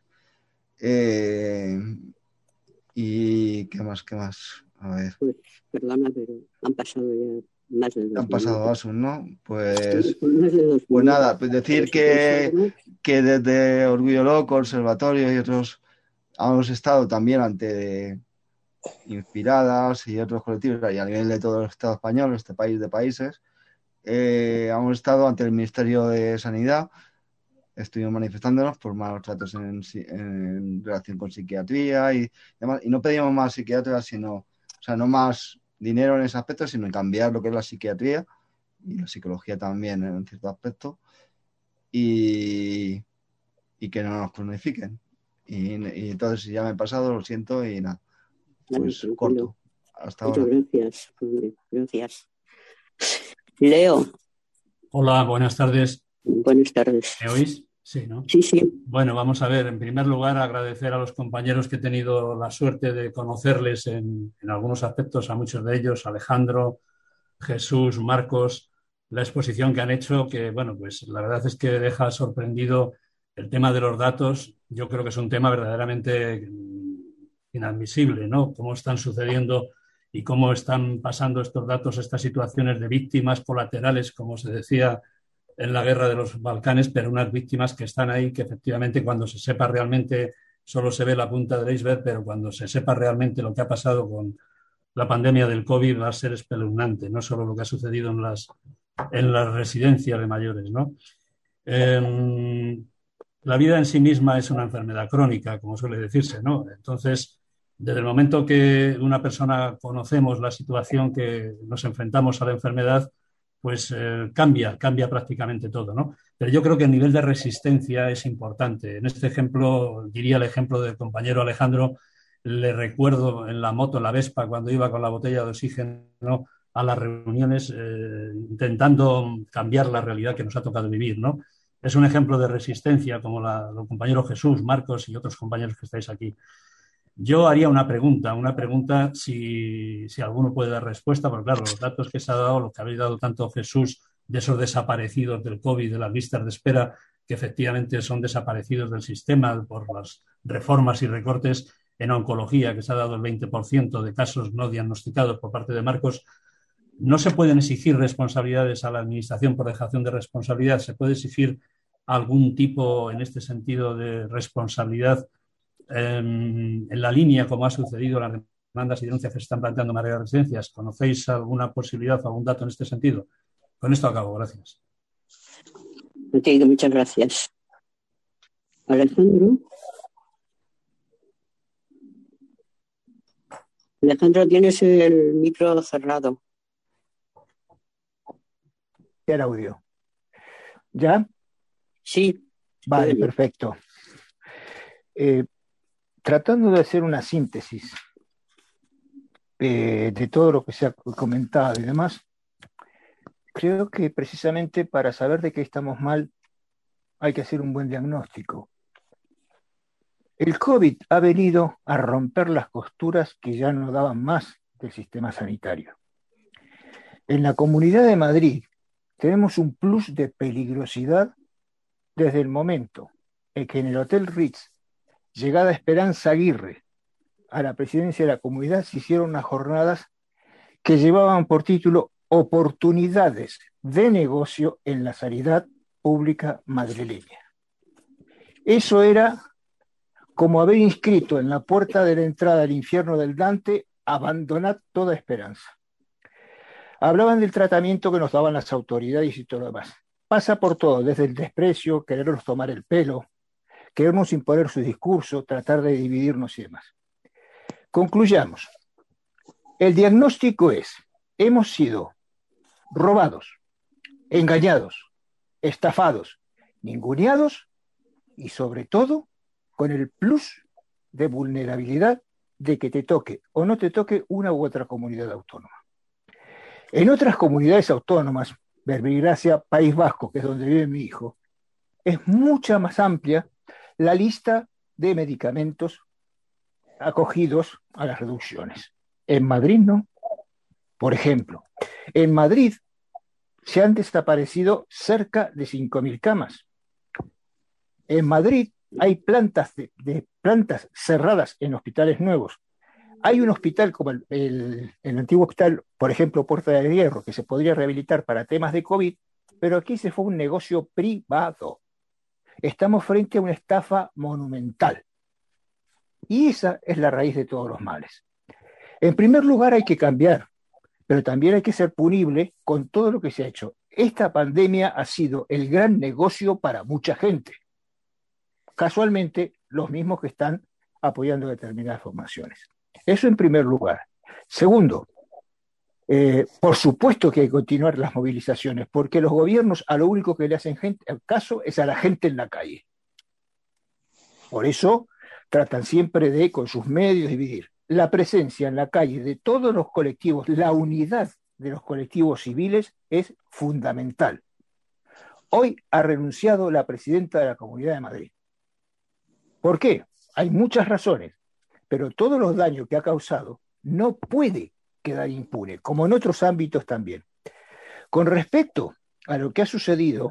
¿Y qué más? A ver. Pues, perdona, pero han pasado ya más de 2 minutos. Han pasado Asun, ¿no? Pues, sí, más de 2 minutos. Pues nada, pues decir que desde Orgullo Loco, Observatorio y otros hemos estado también ante Inspiradas y otros colectivos y a nivel de todo el Estado español, este país de países, hemos estado ante el Ministerio de Sanidad, estuvimos manifestándonos por malos tratos en relación con psiquiatría y demás, y no pedimos más psiquiatras, no más dinero en ese aspecto, sino en cambiar lo que es la psiquiatría y la psicología también en cierto aspecto y que no nos cronifiquen. Y entonces si ya me he pasado, lo siento y nada. Pues corto. Hasta ahora. Muchas gracias. Leo. Hola, buenas tardes. Buenas tardes. ¿Me oís? Sí, ¿no? Sí, sí. Bueno, vamos a ver. En primer lugar, agradecer a los compañeros que he tenido la suerte de conocerles en algunos aspectos, a muchos de ellos, Alejandro, Jesús, Marcos, la exposición que han hecho, que, bueno, pues la verdad es que deja sorprendido el tema de los datos. Yo creo que es un tema verdaderamente inadmisible, ¿no? Cómo están sucediendo y cómo están pasando estos datos, estas situaciones de víctimas colaterales, como se decía en la guerra de los Balcanes, pero unas víctimas que están ahí, que efectivamente cuando se sepa realmente solo se ve la punta del iceberg, pero cuando se sepa realmente lo que ha pasado con la pandemia del COVID va a ser espeluznante, no solo lo que ha sucedido en las residencias de mayores, ¿no? la vida en sí misma es una enfermedad crónica, como suele decirse, ¿no? Entonces, desde el momento que una persona conocemos la situación que nos enfrentamos a la enfermedad, pues cambia prácticamente todo, ¿no? Pero yo creo que el nivel de resistencia es importante. En este ejemplo, diría el ejemplo del compañero Alejandro, le recuerdo en la moto, en la Vespa, cuando iba con la botella de oxígeno a las reuniones, intentando cambiar la realidad que nos ha tocado vivir, ¿no? Es un ejemplo de resistencia, como los compañeros Jesús, Marcos y otros compañeros que estáis aquí. Yo haría una pregunta si alguno puede dar respuesta, porque claro, los datos que se ha dado, lo que habéis dado tanto Jesús, de esos desaparecidos del COVID, de las listas de espera, que efectivamente son desaparecidos del sistema por las reformas y recortes en oncología, que se ha dado el 20% de casos no diagnosticados por parte de Marcos. No se pueden exigir responsabilidades a la Administración por dejación de responsabilidad. Se puede exigir algún tipo, en este sentido, de responsabilidad en la línea, como ha sucedido en las demandas y denuncias que se están planteando en materia de residencias. ¿Conocéis alguna posibilidad o algún dato en este sentido? Con esto acabo. Gracias. Muchas gracias. Alejandro. Alejandro, tienes el micro cerrado. El audio. ¿Ya? Sí. Vale, perfecto. Tratando de hacer una síntesis de todo lo que se ha comentado y demás, creo que precisamente para saber de qué estamos mal hay que hacer un buen diagnóstico. El COVID ha venido a romper las costuras que ya no daban más del sistema sanitario. En la Comunidad de Madrid tenemos un plus de peligrosidad desde el momento en que en el Hotel Ritz, llegada Esperanza Aguirre a la presidencia de la comunidad, se hicieron unas jornadas que llevaban por título Oportunidades de negocio en la sanidad pública madrileña. Eso era como haber inscrito en la puerta de la entrada al infierno del Dante, abandonad toda esperanza. Hablaban del tratamiento que nos daban las autoridades y todo lo demás. Pasa por todo, desde el desprecio, querernos tomar el pelo, querernos imponer su discurso, tratar de dividirnos y demás. Concluyamos. El diagnóstico es: hemos sido robados, engañados, estafados, ninguneados y sobre todo con el plus de vulnerabilidad de que te toque o no te toque una u otra comunidad autónoma. En otras comunidades autónomas, Verbigracia, País Vasco, que es donde vive mi hijo, es mucha más amplia la lista de medicamentos acogidos a las reducciones. En Madrid no. Por ejemplo, en Madrid se han desaparecido cerca de 5.000 camas. En Madrid hay plantas cerradas en hospitales nuevos. Hay un hospital como el antiguo hospital, por ejemplo, Puerta de Hierro, que se podría rehabilitar para temas de COVID, pero aquí se fue un negocio privado. Estamos frente a una estafa monumental. Y esa es la raíz de todos los males. En primer lugar, hay que cambiar, pero también hay que ser punible con todo lo que se ha hecho. Esta pandemia ha sido el gran negocio para mucha gente. Casualmente, los mismos que están apoyando determinadas formaciones. Eso en primer lugar. Segundo, por supuesto que hay que continuar las movilizaciones, porque los gobiernos a lo único que le hacen caso es a la gente en la calle. Por eso tratan siempre de, con sus medios, dividir. La presencia en la calle de todos los colectivos, la unidad de los colectivos civiles es fundamental. Hoy ha renunciado la presidenta de la Comunidad de Madrid. ¿Por qué? Hay muchas razones, pero todos los daños que ha causado no puede quedar impune, como en otros ámbitos también. Con respecto a lo que ha sucedido,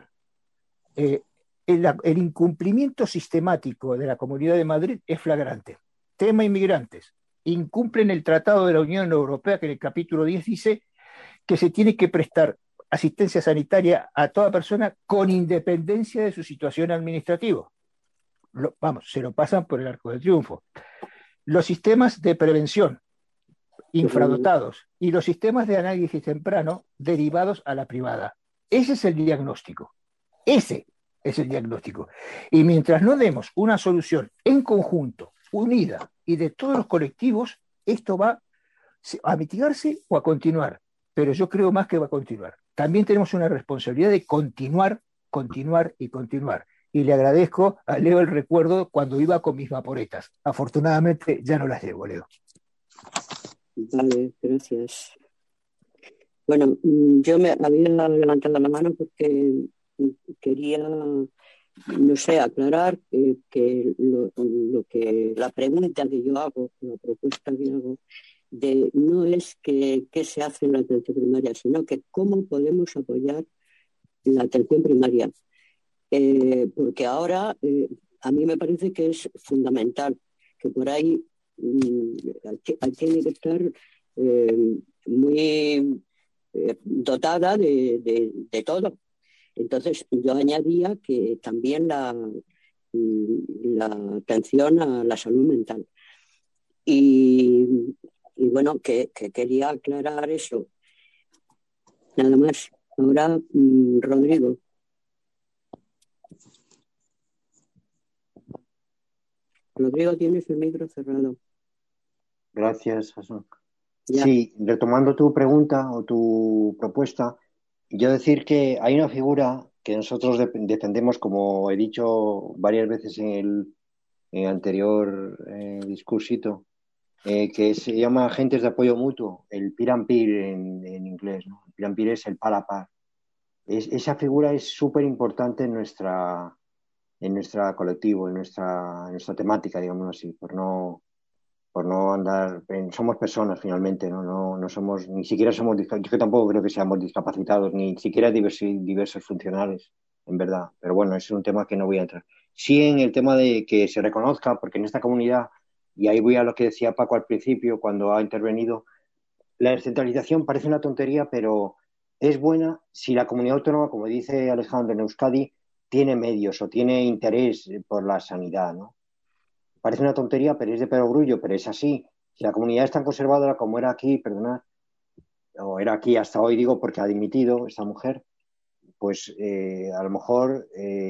el incumplimiento sistemático de la Comunidad de Madrid es flagrante. Tema inmigrantes. Incumplen el Tratado de la Unión Europea, que en el capítulo 10 dice que se tiene que prestar asistencia sanitaria a toda persona con independencia de su situación administrativa. Se lo pasan por el arco del triunfo. Los sistemas de prevención infradotados y los sistemas de análisis temprano derivados a la privada. Ese es el diagnóstico. Ese. es el diagnóstico. Y mientras no demos una solución en conjunto, unida y de todos los colectivos, esto va a mitigarse o a continuar. Pero yo creo más que va a continuar. También tenemos una responsabilidad de continuar y continuar. Y le agradezco a Leo el recuerdo cuando iba con mis vaporetas. Afortunadamente ya no las llevo, Leo. Vale, gracias. Bueno, yo me había levantado la mano porque quería, no sé, aclarar que la pregunta que yo hago, la propuesta que hago, no es qué se hace en la atención primaria, sino que cómo podemos apoyar la atención primaria. Porque ahora a mí me parece que es fundamental, que por ahí tiene que estar muy dotada de todo. Entonces yo añadía que también la atención a la salud mental. Y bueno, que quería aclarar eso. Nada más. Ahora, Rodrigo. Rodrigo, tienes el micro cerrado. Gracias, Jason. Sí, retomando tu pregunta o tu propuesta, yo decir que hay una figura que nosotros defendemos, como he dicho varias veces en el anterior discursito, que se llama agentes de apoyo mutuo, el peer and peer en inglés, ¿no? El peer and peer es el par a par. Esa figura es súper importante en nuestra colectivo, en nuestra temática, digamos así, por no andar, somos personas finalmente, no somos, ni siquiera somos, yo tampoco creo que seamos discapacitados, ni siquiera diversos funcionales, en verdad, pero bueno, es un tema que no voy a entrar. Sí, en el tema de que se reconozca, porque en esta comunidad, y ahí voy a lo que decía Paco al principio cuando ha intervenido, la descentralización parece una tontería, pero es buena si la comunidad autónoma, como dice Alejandro, en Euskadi, tiene medios o tiene interés por la sanidad, ¿no? Parece una tontería, pero es de perogrullo, pero es así. Si la comunidad es tan conservadora como era aquí, perdonad, o era aquí hasta hoy, digo, porque ha dimitido esta mujer, pues a lo mejor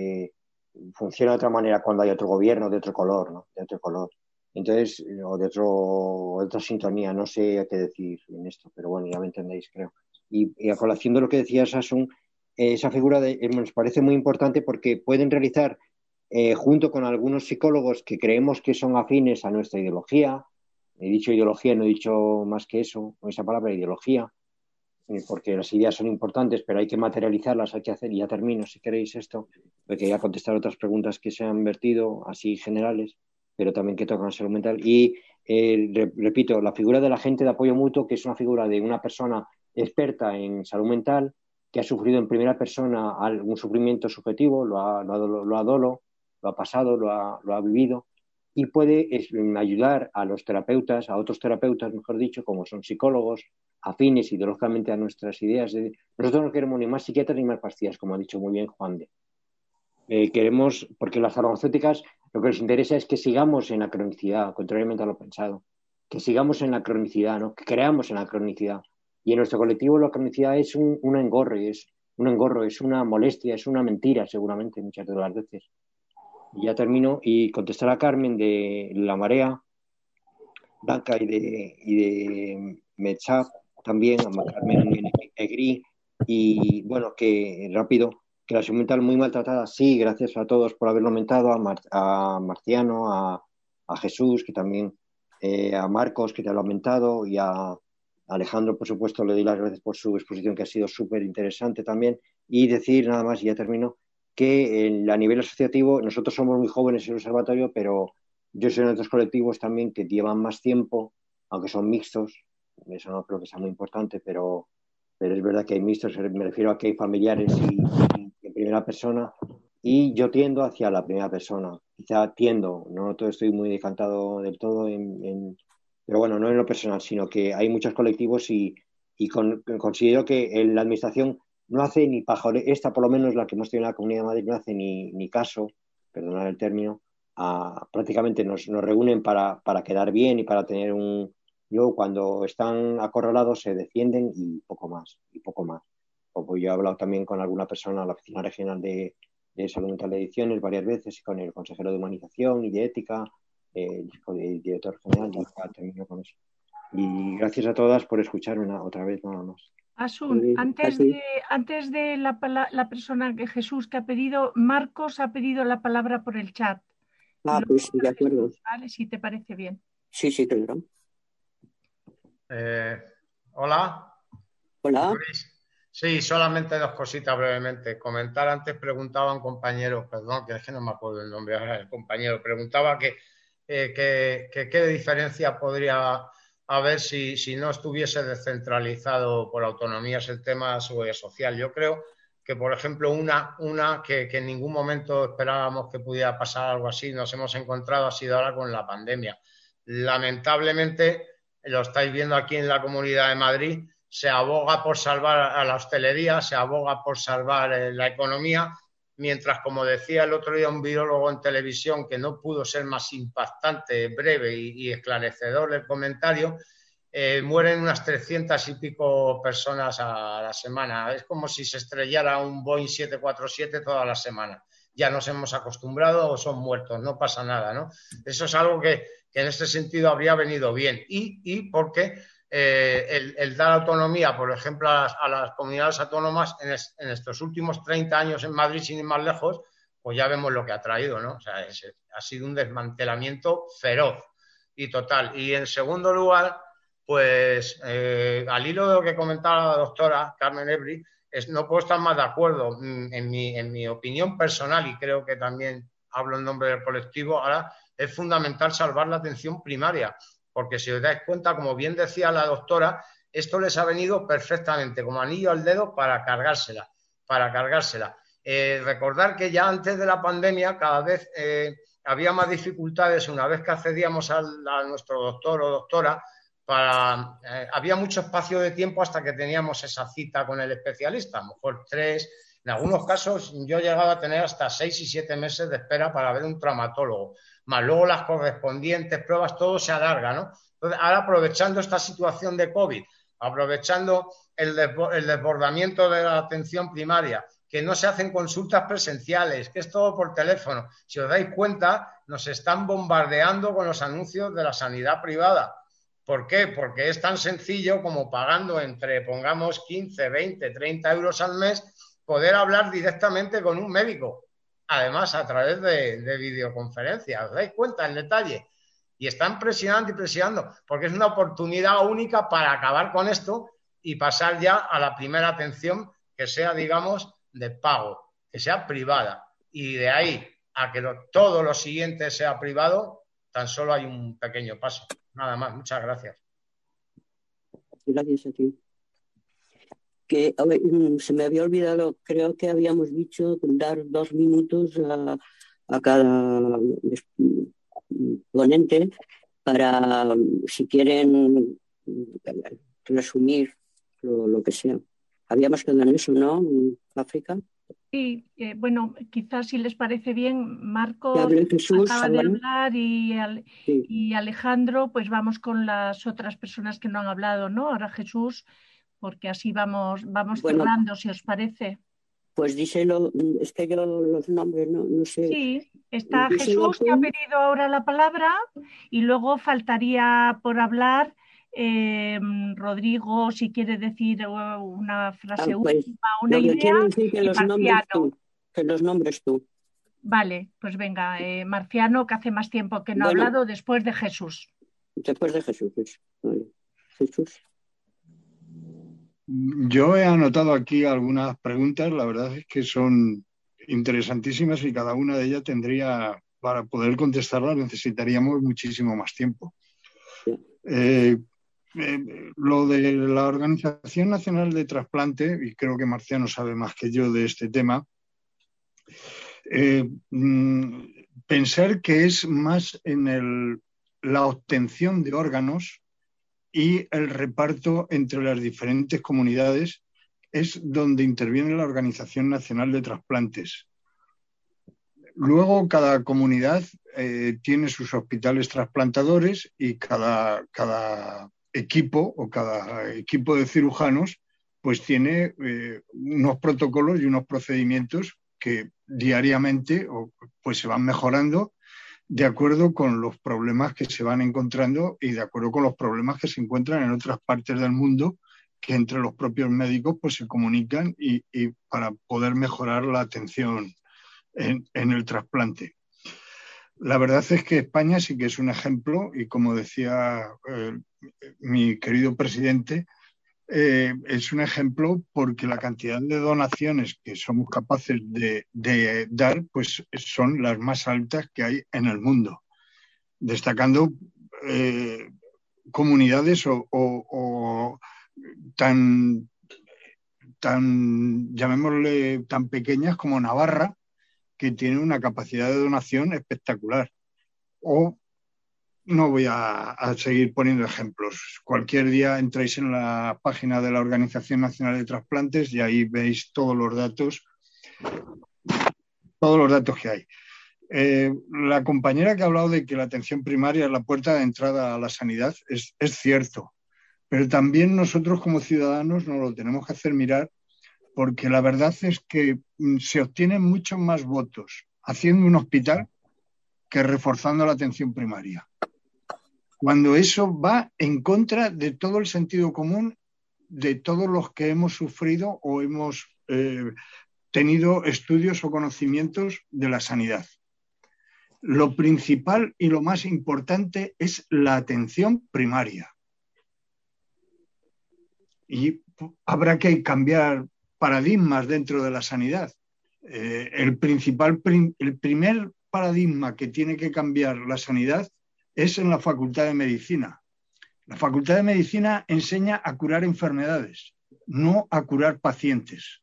funciona de otra manera cuando hay otro gobierno de otro color, ¿no? De otro color. Entonces, o de otra sintonía, no sé qué decir en esto, pero bueno, ya me entendéis, creo. Y a colación de lo que decía Sasun, esa figura nos parece muy importante porque pueden realizar, junto con algunos psicólogos que creemos que son afines a nuestra ideología, he dicho ideología, no he dicho más que eso, con esa palabra ideología, porque las ideas son importantes, pero hay que materializarlas, hay que hacer, y ya termino si queréis esto, porque ya contestar otras preguntas que se han vertido, así generales, pero también que tocan salud mental. Y repito, la figura del agente de apoyo mutuo, que es una figura de una persona experta en salud mental, que ha sufrido en primera persona algún sufrimiento subjetivo, lo ha pasado, lo ha vivido, y puede ayudar a los terapeutas, a otros terapeutas, mejor dicho, como son psicólogos, afines ideológicamente a nuestras ideas. Nosotros no queremos ni más psiquiatras ni más pastillas, como ha dicho muy bien Juan de. Queremos, porque las farmacéuticas lo que les interesa es que sigamos en la cronicidad, contrariamente a lo pensado, que sigamos en la cronicidad, ¿no? Que creamos en la cronicidad. Y en nuestro colectivo la cronicidad es un engorro, es una molestia, es una mentira, seguramente, muchas de las veces. Y ya termino y contestar a Carmen de La Marea Blanca y de Metzap también, a Carmen Egri, y bueno, que rápido, que la salud mental muy maltratada, sí, gracias a todos por haberlo aumentado, a Marciano, a Jesús, que también, a Marcos, que te lo ha aumentado, y a Alejandro, por supuesto, le doy las gracias por su exposición, que ha sido súper interesante también, y decir nada más, y ya termino, que a nivel asociativo, nosotros somos muy jóvenes en el observatorio, pero yo soy en otros colectivos también que llevan más tiempo, aunque son mixtos, eso no creo que sea muy importante, pero es verdad que hay mixtos, me refiero a que hay familiares y en primera persona, y yo tiendo hacia la primera persona, quizá tiendo, no todo estoy muy decantado del todo, pero bueno, no en lo personal, sino que hay muchos colectivos y considero que la administración no hace ni pajoreo, esta por lo menos la que hemos tenido en la Comunidad de Madrid no hace ni caso, perdonad el término, prácticamente nos reúnen para quedar bien y para tener Luego, cuando están acorralados, se defienden y poco más. Como yo he hablado también con alguna persona, la oficina regional de Salud Mental de Ediciones varias veces, con el consejero de Humanización y de Ética, el director general, y ya termino con eso. Y gracias a todas por escucharme otra vez, nada más. Asun, antes de la persona que Jesús que ha pedido, Marcos ha pedido la palabra por el chat. Pues de acuerdo. ¿Vale? Si te parece bien. Sí, claro. Hola. Hola. Sí, solamente dos cositas brevemente. Comentar, antes preguntaba un compañero, perdón, que es que no me acuerdo el nombre ahora, el compañero, preguntaba que qué diferencia podría haber si no estuviese descentralizado por autonomías el tema de seguridad social. Yo creo que, por ejemplo, una que en ningún momento esperábamos que pudiera pasar algo así, nos hemos encontrado, ha sido ahora con la pandemia. Lamentablemente, lo estáis viendo aquí en la Comunidad de Madrid, se aboga por salvar a la hostelería, se aboga por salvar la economía, mientras, como decía el otro día un virólogo en televisión, que no pudo ser más impactante, breve y esclarecedor el comentario, mueren unas 300 y pico personas a la semana. Es como si se estrellara un Boeing 747 toda la semana. Ya nos hemos acostumbrado o son muertos, no pasa nada, ¿no? Eso es algo que en este sentido habría venido bien. Y porque el dar autonomía, por ejemplo, a las comunidades autónomas en estos últimos 30 años en Madrid, sin ir más lejos, pues ya vemos lo que ha traído, ¿no? O sea, ha sido un desmantelamiento feroz y total. Y en segundo lugar, pues al hilo de lo que comentaba la doctora Carmen Ebri, no puedo estar más de acuerdo. En mi opinión personal, y creo que también hablo en nombre del colectivo, ahora es fundamental salvar la atención primaria, porque si os dais cuenta, como bien decía la doctora, esto les ha venido perfectamente, como anillo al dedo, para cargársela. Recordar que ya antes de la pandemia cada vez había más dificultades una vez que accedíamos a nuestro doctor o doctora, había mucho espacio de tiempo hasta que teníamos esa cita con el especialista, a lo mejor 3, en algunos casos yo he llegado a tener hasta 6 y 7 meses de espera para ver un traumatólogo, más luego las correspondientes pruebas, todo se alarga, ¿no? Entonces, ahora aprovechando esta situación de COVID, aprovechando el desbordamiento de la atención primaria, que no se hacen consultas presenciales, que es todo por teléfono. Si os dais cuenta, nos están bombardeando con los anuncios de la sanidad privada. ¿Por qué? Porque es tan sencillo como pagando pongamos 15, 20, 30 euros al mes, poder hablar directamente con un médico. Además, a través de videoconferencias. ¿Os dais cuenta el detalle? Y están presionando y presionando, porque es una oportunidad única para acabar con esto y pasar ya a la primera atención que sea, digamos, de pago, que sea privada. Y de ahí a que todo lo siguiente sea privado, tan solo hay un pequeño paso. Nada más, muchas gracias. Gracias a ti. Se me había olvidado, creo que habíamos dicho dar 2 minutos a cada ponente para, si quieren, resumir lo que sea. Habíamos quedado en eso, ¿no? África. Sí, bueno, quizás si les parece bien, Marcos Jesús, acaba de hablar y Alejandro, pues vamos con las otras personas que no han hablado, ¿no? Ahora Jesús, porque así vamos cerrando, si os parece. Pues díselo, es que yo los nombres no sé. Sí, está Jesús que ha pedido ahora la palabra y luego faltaría por hablar Rodrigo, si quiere decir una frase última, una idea, que los nombres tú. Vale, pues venga, Marciano, que hace más tiempo que no ha hablado, después de Jesús. Después de Jesús, vale. Jesús. Yo he anotado aquí algunas preguntas, la verdad es que son interesantísimas y cada una de ellas tendría, para poder contestarlas, necesitaríamos muchísimo más tiempo. Lo de la Organización Nacional de Trasplante, y creo que Marciano sabe más que yo de este tema, pensar que es más en la obtención de órganos y el reparto entre las diferentes comunidades es donde interviene la Organización Nacional de Trasplantes. Luego, cada comunidad tiene sus hospitales trasplantadores y cada equipo o cada equipo de cirujanos pues tiene unos protocolos y unos procedimientos que diariamente, pues se van mejorando de acuerdo con los problemas que se van encontrando y de acuerdo con los problemas que se encuentran en otras partes del mundo, que entre los propios médicos pues se comunican y para poder mejorar la atención en el trasplante. La verdad es que España sí que es un ejemplo y, como decía mi querido presidente, es un ejemplo porque la cantidad de donaciones que somos capaces de dar pues son las más altas que hay en el mundo, destacando comunidades o tan, llamémosle, tan pequeñas como Navarra, que tiene una capacidad de donación espectacular. O no voy a seguir poniendo ejemplos. Cualquier día entráis en la página de la Organización Nacional de Trasplantes y ahí veis todos los datos que hay. La compañera que ha hablado de que la atención primaria es la puerta de entrada a la sanidad es cierto, pero también nosotros como ciudadanos nos lo tenemos que hacer mirar, porque la verdad es que se obtienen muchos más votos haciendo un hospital que reforzando la atención primaria, cuando eso va en contra de todo el sentido común de todos los que hemos sufrido o hemos tenido estudios o conocimientos de la sanidad. Lo principal y lo más importante es la atención primaria. Y habrá que cambiar paradigmas dentro de la sanidad. El primer paradigma que tiene que cambiar la sanidad es en la Facultad de Medicina. La Facultad de Medicina enseña a curar enfermedades, no a curar pacientes.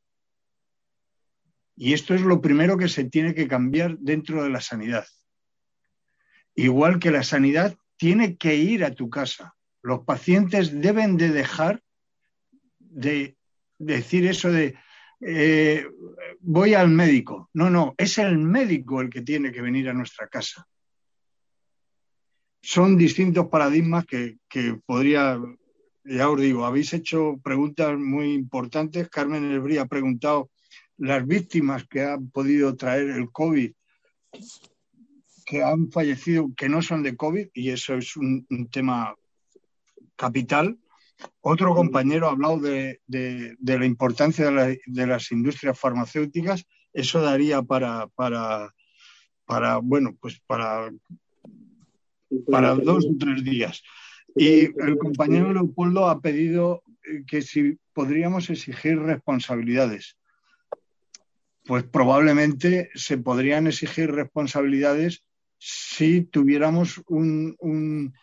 Y esto es lo primero que se tiene que cambiar dentro de la sanidad. Igual que la sanidad tiene que ir a tu casa. Los pacientes deben de dejar de decir eso de voy al médico. No, es el médico el que tiene que venir a nuestra casa. Son distintos paradigmas que podría, ya os digo, habéis hecho preguntas muy importantes. Carmen Elbrí ha preguntado las víctimas que han podido traer el COVID, que han fallecido, que no son de COVID, y eso es un tema capital. Otro compañero ha hablado de la importancia de las industrias farmacéuticas. Eso daría para 2 o 3 días. Y el compañero Leopoldo ha pedido que si podríamos exigir responsabilidades. Pues probablemente se podrían exigir responsabilidades si tuviéramos un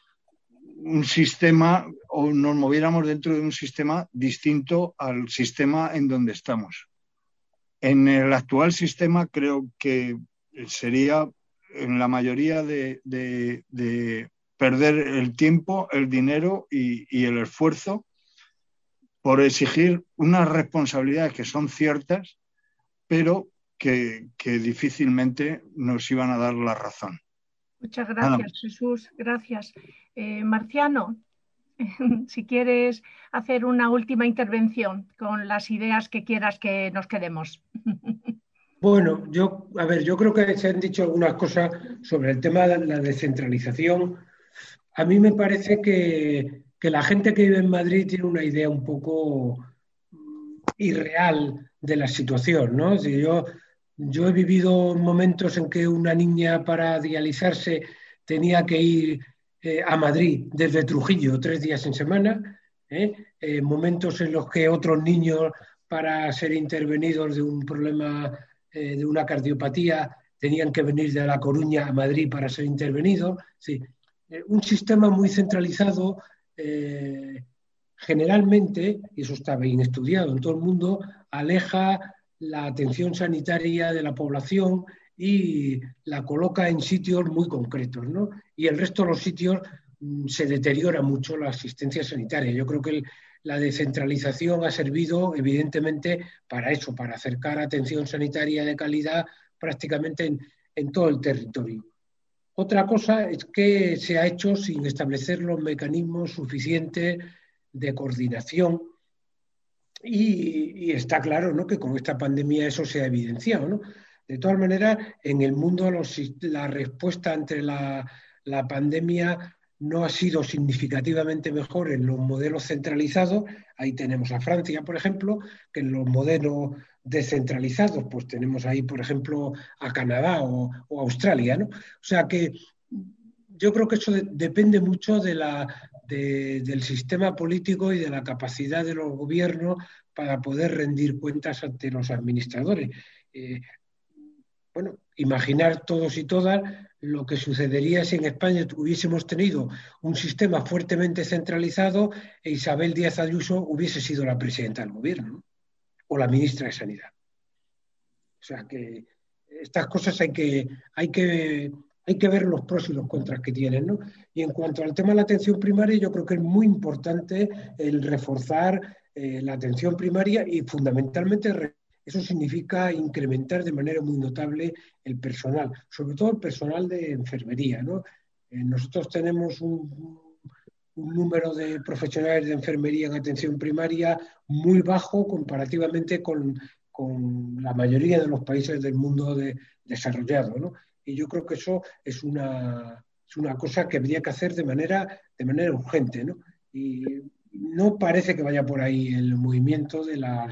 sistema o nos moviéramos dentro de un sistema distinto al sistema en donde estamos. En el actual sistema creo que sería en la mayoría de perder el tiempo, el dinero y el esfuerzo por exigir unas responsabilidades que son ciertas, pero que difícilmente nos iban a dar la razón. Muchas gracias, Jesús. Gracias. Marciano, si quieres hacer una última intervención con las ideas que quieras que nos quedemos. Bueno, yo creo que se han dicho algunas cosas sobre el tema de la descentralización. A mí me parece que la gente que vive en Madrid tiene una idea un poco irreal de la situación, ¿no? Es decir, yo he vivido momentos en que una niña para dializarse tenía que ir a Madrid desde Trujillo 3 días en semana, momentos en los que otros niños para ser intervenidos de un problema de una cardiopatía tenían que venir de La Coruña a Madrid para ser intervenidos. Sí, un sistema muy centralizado, generalmente, y eso está bien estudiado en todo el mundo, aleja la atención sanitaria de la población y la coloca en sitios muy concretos, ¿no? Y el resto de los sitios se deteriora mucho la asistencia sanitaria. Yo creo que la descentralización ha servido evidentemente para eso, para acercar atención sanitaria de calidad prácticamente en todo el territorio. Otra cosa es que se ha hecho sin establecer los mecanismos suficientes de coordinación y está claro, ¿no?, que con esta pandemia eso se ha evidenciado, ¿no? De todas maneras, en el mundo la respuesta ante la pandemia no ha sido significativamente mejor en los modelos centralizados. Ahí tenemos a Francia, por ejemplo, que en los modelos descentralizados, pues tenemos ahí, por ejemplo, a Canadá o Australia, ¿no? O sea que yo creo que eso depende mucho del sistema político y de la capacidad de los gobiernos para poder rendir cuentas ante los administradores. Bueno, imaginar todos y todas lo que sucedería si en España hubiésemos tenido un sistema fuertemente centralizado e Isabel Díaz Ayuso hubiese sido la presidenta del gobierno, ¿no? O la ministra de Sanidad. O sea que estas cosas hay que ver los pros y los contras que tienen, ¿no? Y en cuanto al tema de la atención primaria, yo creo que es muy importante el reforzar la atención primaria y fundamentalmente eso significa incrementar de manera muy notable el personal, sobre todo el personal de enfermería, ¿no? Nosotros tenemos un número de profesionales de enfermería en atención primaria muy bajo comparativamente con la mayoría de los países del mundo desarrollado, ¿no? Y yo creo que eso es una cosa que habría que hacer de manera urgente, ¿no? Y no parece que vaya por ahí el movimiento de las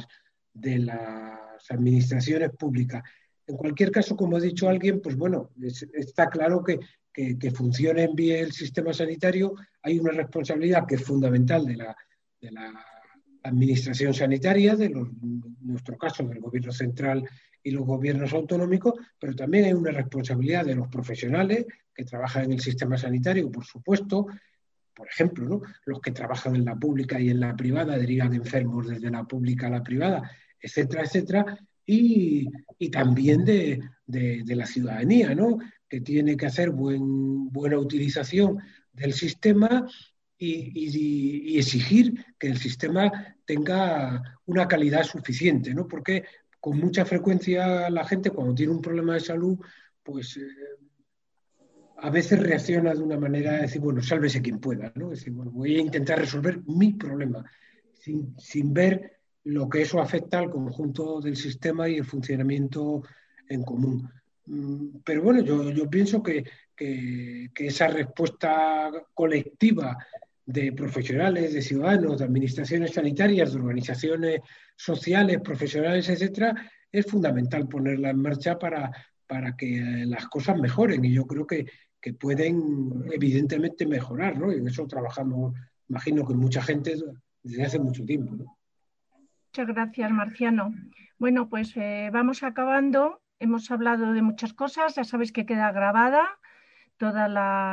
administraciones públicas. En cualquier caso, como ha dicho alguien, pues bueno, está claro que funcione bien el sistema sanitario. Hay una responsabilidad que es fundamental de la administración sanitaria, en nuestro caso del gobierno central y los gobiernos autonómicos, pero también hay una responsabilidad de los profesionales que trabajan en el sistema sanitario, por supuesto. Por ejemplo, ¿no? Los que trabajan en la pública y en la privada derivan enfermos desde la pública a la privada, etcétera, etcétera, y también de la ciudadanía, ¿no? Que tiene que hacer buena utilización del sistema y exigir que el sistema tenga una calidad suficiente, ¿no? Porque con mucha frecuencia la gente, cuando tiene un problema de salud, pues a veces reacciona de una manera de decir, bueno, sálvese quien pueda, ¿no? Es decir, bueno, voy a intentar resolver mi problema, sin ver lo que eso afecta al conjunto del sistema y el funcionamiento en común. Pero bueno, yo pienso que esa respuesta colectiva de profesionales, de ciudadanos, de administraciones sanitarias, de organizaciones sociales, profesionales, etcétera, es fundamental ponerla en marcha para que las cosas mejoren. Y yo creo que pueden evidentemente mejorar, ¿no? Y en eso trabajamos, imagino que mucha gente desde hace mucho tiempo, ¿no? Muchas gracias, Marciano. Bueno, pues vamos acabando. Hemos hablado de muchas cosas. Ya sabéis que queda grabada toda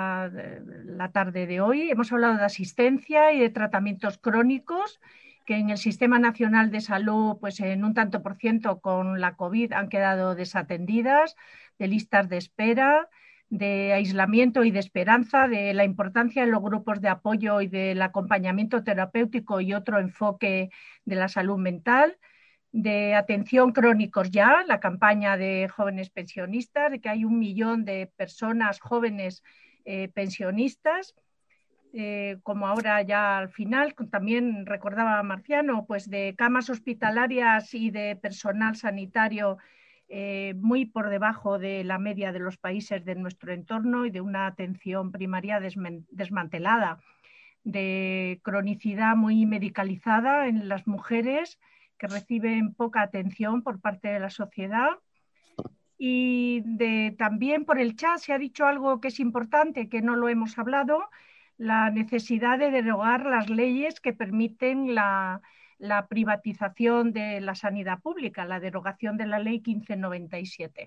la tarde de hoy. Hemos hablado de asistencia y de tratamientos crónicos que en el Sistema Nacional de Salud, pues en un tanto por ciento con la COVID han quedado desatendidas, de listas de espera, de aislamiento y de esperanza, de la importancia de los grupos de apoyo y del acompañamiento terapéutico y otro enfoque de la salud mental, de atención crónicos ya, la campaña de jóvenes pensionistas, de que hay 1 millón de personas jóvenes pensionistas, como ahora ya al final, también recordaba Marciano, pues de camas hospitalarias y de personal sanitario muy por debajo de la media de los países de nuestro entorno y de una atención primaria desmantelada, de cronicidad muy medicalizada en las mujeres que reciben poca atención por parte de la sociedad. Y también por el chat se ha dicho algo que es importante, que no lo hemos hablado, la necesidad de derogar las leyes que permiten la privatización de la sanidad pública, la derogación de la ley 1597.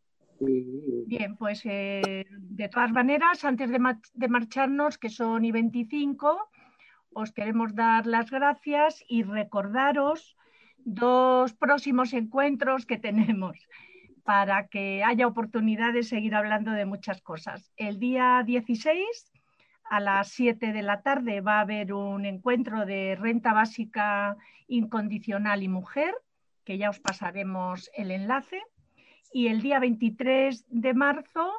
Bien, pues de todas maneras, antes de marcharnos, que son 25, os queremos dar las gracias y recordaros 2 próximos encuentros que tenemos para que haya oportunidad de seguir hablando de muchas cosas. El día 16, a las 7 de la tarde, va a haber un encuentro de renta básica incondicional y mujer, que ya os pasaremos el enlace. Y el día 23 de marzo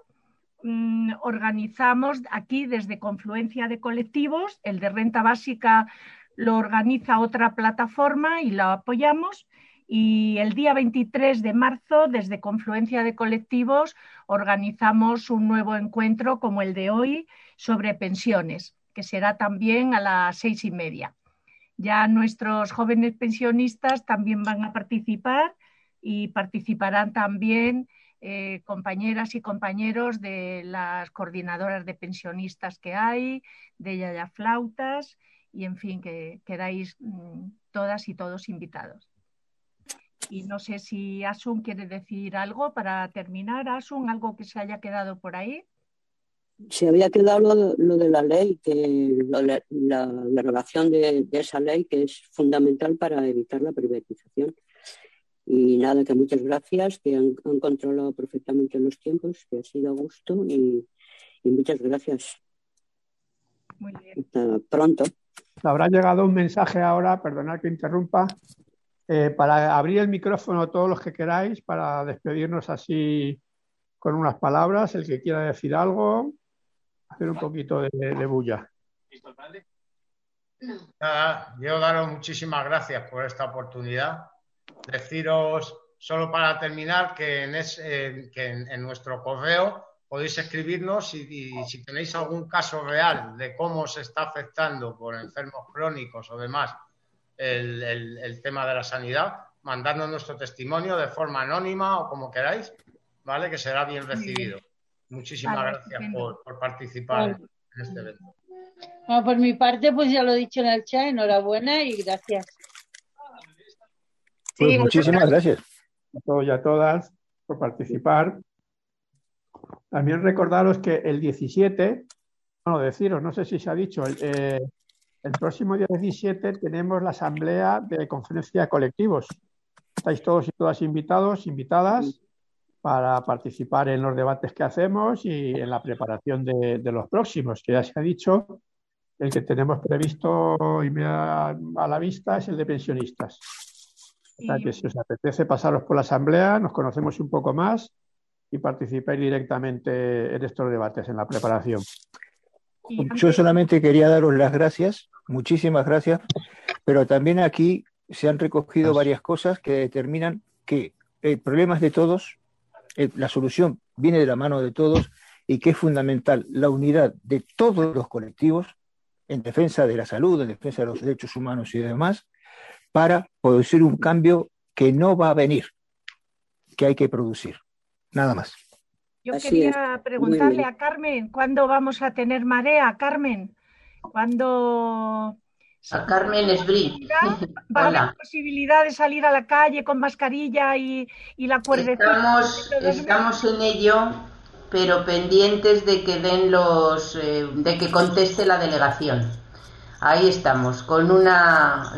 organizamos aquí desde Confluencia de Colectivos, el de renta básica lo organiza otra plataforma y lo apoyamos, Y el día 23 de marzo, desde Confluencia de Colectivos, organizamos un nuevo encuentro como el de hoy sobre pensiones, que será también a las 6:30. Ya nuestros jóvenes pensionistas también van a participar y participarán también compañeras y compañeros de las coordinadoras de pensionistas que hay, de Yaya Flautas, y en fin, que quedáis todas y todos invitados. Y no sé si Asun quiere decir algo para terminar. Asun, algo que se haya quedado por ahí. Se había quedado lo de la ley, que la derogación de esa ley, que es fundamental para evitar la privatización. Y nada, que muchas gracias, que han controlado perfectamente los tiempos, que ha sido a gusto, y muchas gracias. Muy bien. Hasta pronto. Habrá llegado un mensaje ahora, perdonad que interrumpa, para abrir el micrófono todos los que queráis, para despedirnos así con unas palabras, el que quiera decir algo, hacer un poquito de bulla. Nada, yo daros muchísimas gracias por esta oportunidad. Deciros, solo para terminar, que en nuestro correo podéis escribirnos y si tenéis algún caso real de cómo se está afectando por enfermos crónicos o demás el tema de la sanidad, mandadnos nuestro testimonio de forma anónima o como queráis, ¿vale? Que será bien recibido. Muchísimas gracias por participar en este evento. Bueno, por mi parte, pues ya lo he dicho en el chat, enhorabuena y gracias. Pues muchísimas gracias a todos y a todas por participar. También recordaros que el 17, bueno, deciros, no sé si se ha dicho, el próximo día 17 tenemos la asamblea de conferencia de colectivos. Estáis todos y todas invitados, invitadas, para participar en los debates que hacemos y en la preparación de los próximos, que ya se ha dicho, el que tenemos previsto y a la vista es el de pensionistas. O sea que si os apetece pasaros por la asamblea, nos conocemos un poco más y participáis directamente en estos debates, en la preparación. Yo solamente quería daros las gracias, muchísimas gracias, pero también aquí se han recogido varias cosas que determinan que el problema es de todos, la solución viene de la mano de todos y que es fundamental la unidad de todos los colectivos en defensa de la salud, en defensa de los derechos humanos y demás, para producir un cambio que no va a venir, que hay que producir. Nada más. Yo quería preguntarle a Carmen, ¿cuándo vamos a tener marea, Carmen? ¿Cuándo? A Carmen Esbrí. ¿Va a haber posibilidad de salir a la calle con mascarilla y la cuerdecita? Estamos en ello, pero pendientes de que den de que conteste la delegación. Ahí estamos, con una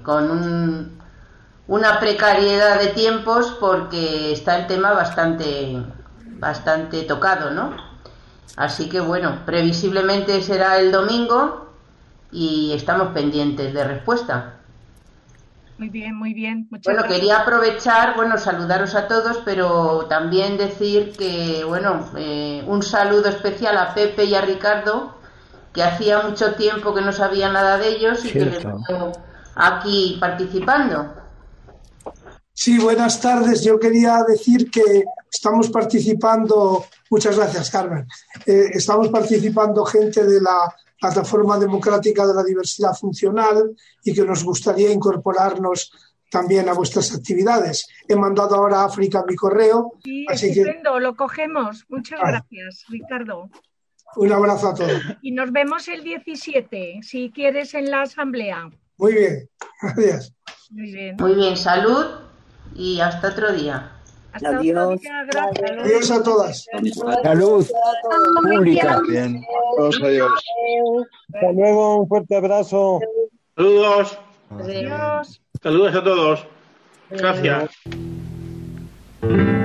precariedad de tiempos porque está el tema bastante tocado, ¿no? Así que bueno, previsiblemente será el domingo y estamos pendientes de respuesta. Muy bien, muy bien. Muchas gracias. Quería aprovechar, saludaros a todos, pero también decir que, un saludo especial a Pepe y a Ricardo, que hacía mucho tiempo que no sabía nada de ellos y que les veo aquí participando. Sí, buenas tardes. Yo quería decir que estamos participando, muchas gracias, Carmen, estamos participando gente de la Plataforma Democrática de la Diversidad Funcional y que nos gustaría incorporarnos también a vuestras actividades. He mandado ahora a África mi correo. Sí, así estupendo, lo cogemos. Muchas gracias, Ricardo. Un abrazo a todos. Y nos vemos el 17, si quieres, en la asamblea. Muy bien, gracias. Muy bien. Muy bien, salud y hasta otro día. Hasta otro día, gracias. Adiós a todas. Salud pública. Bien, todos adiós. Hasta luego, un fuerte abrazo. Saludos. Adiós. Saludos a todos. Gracias.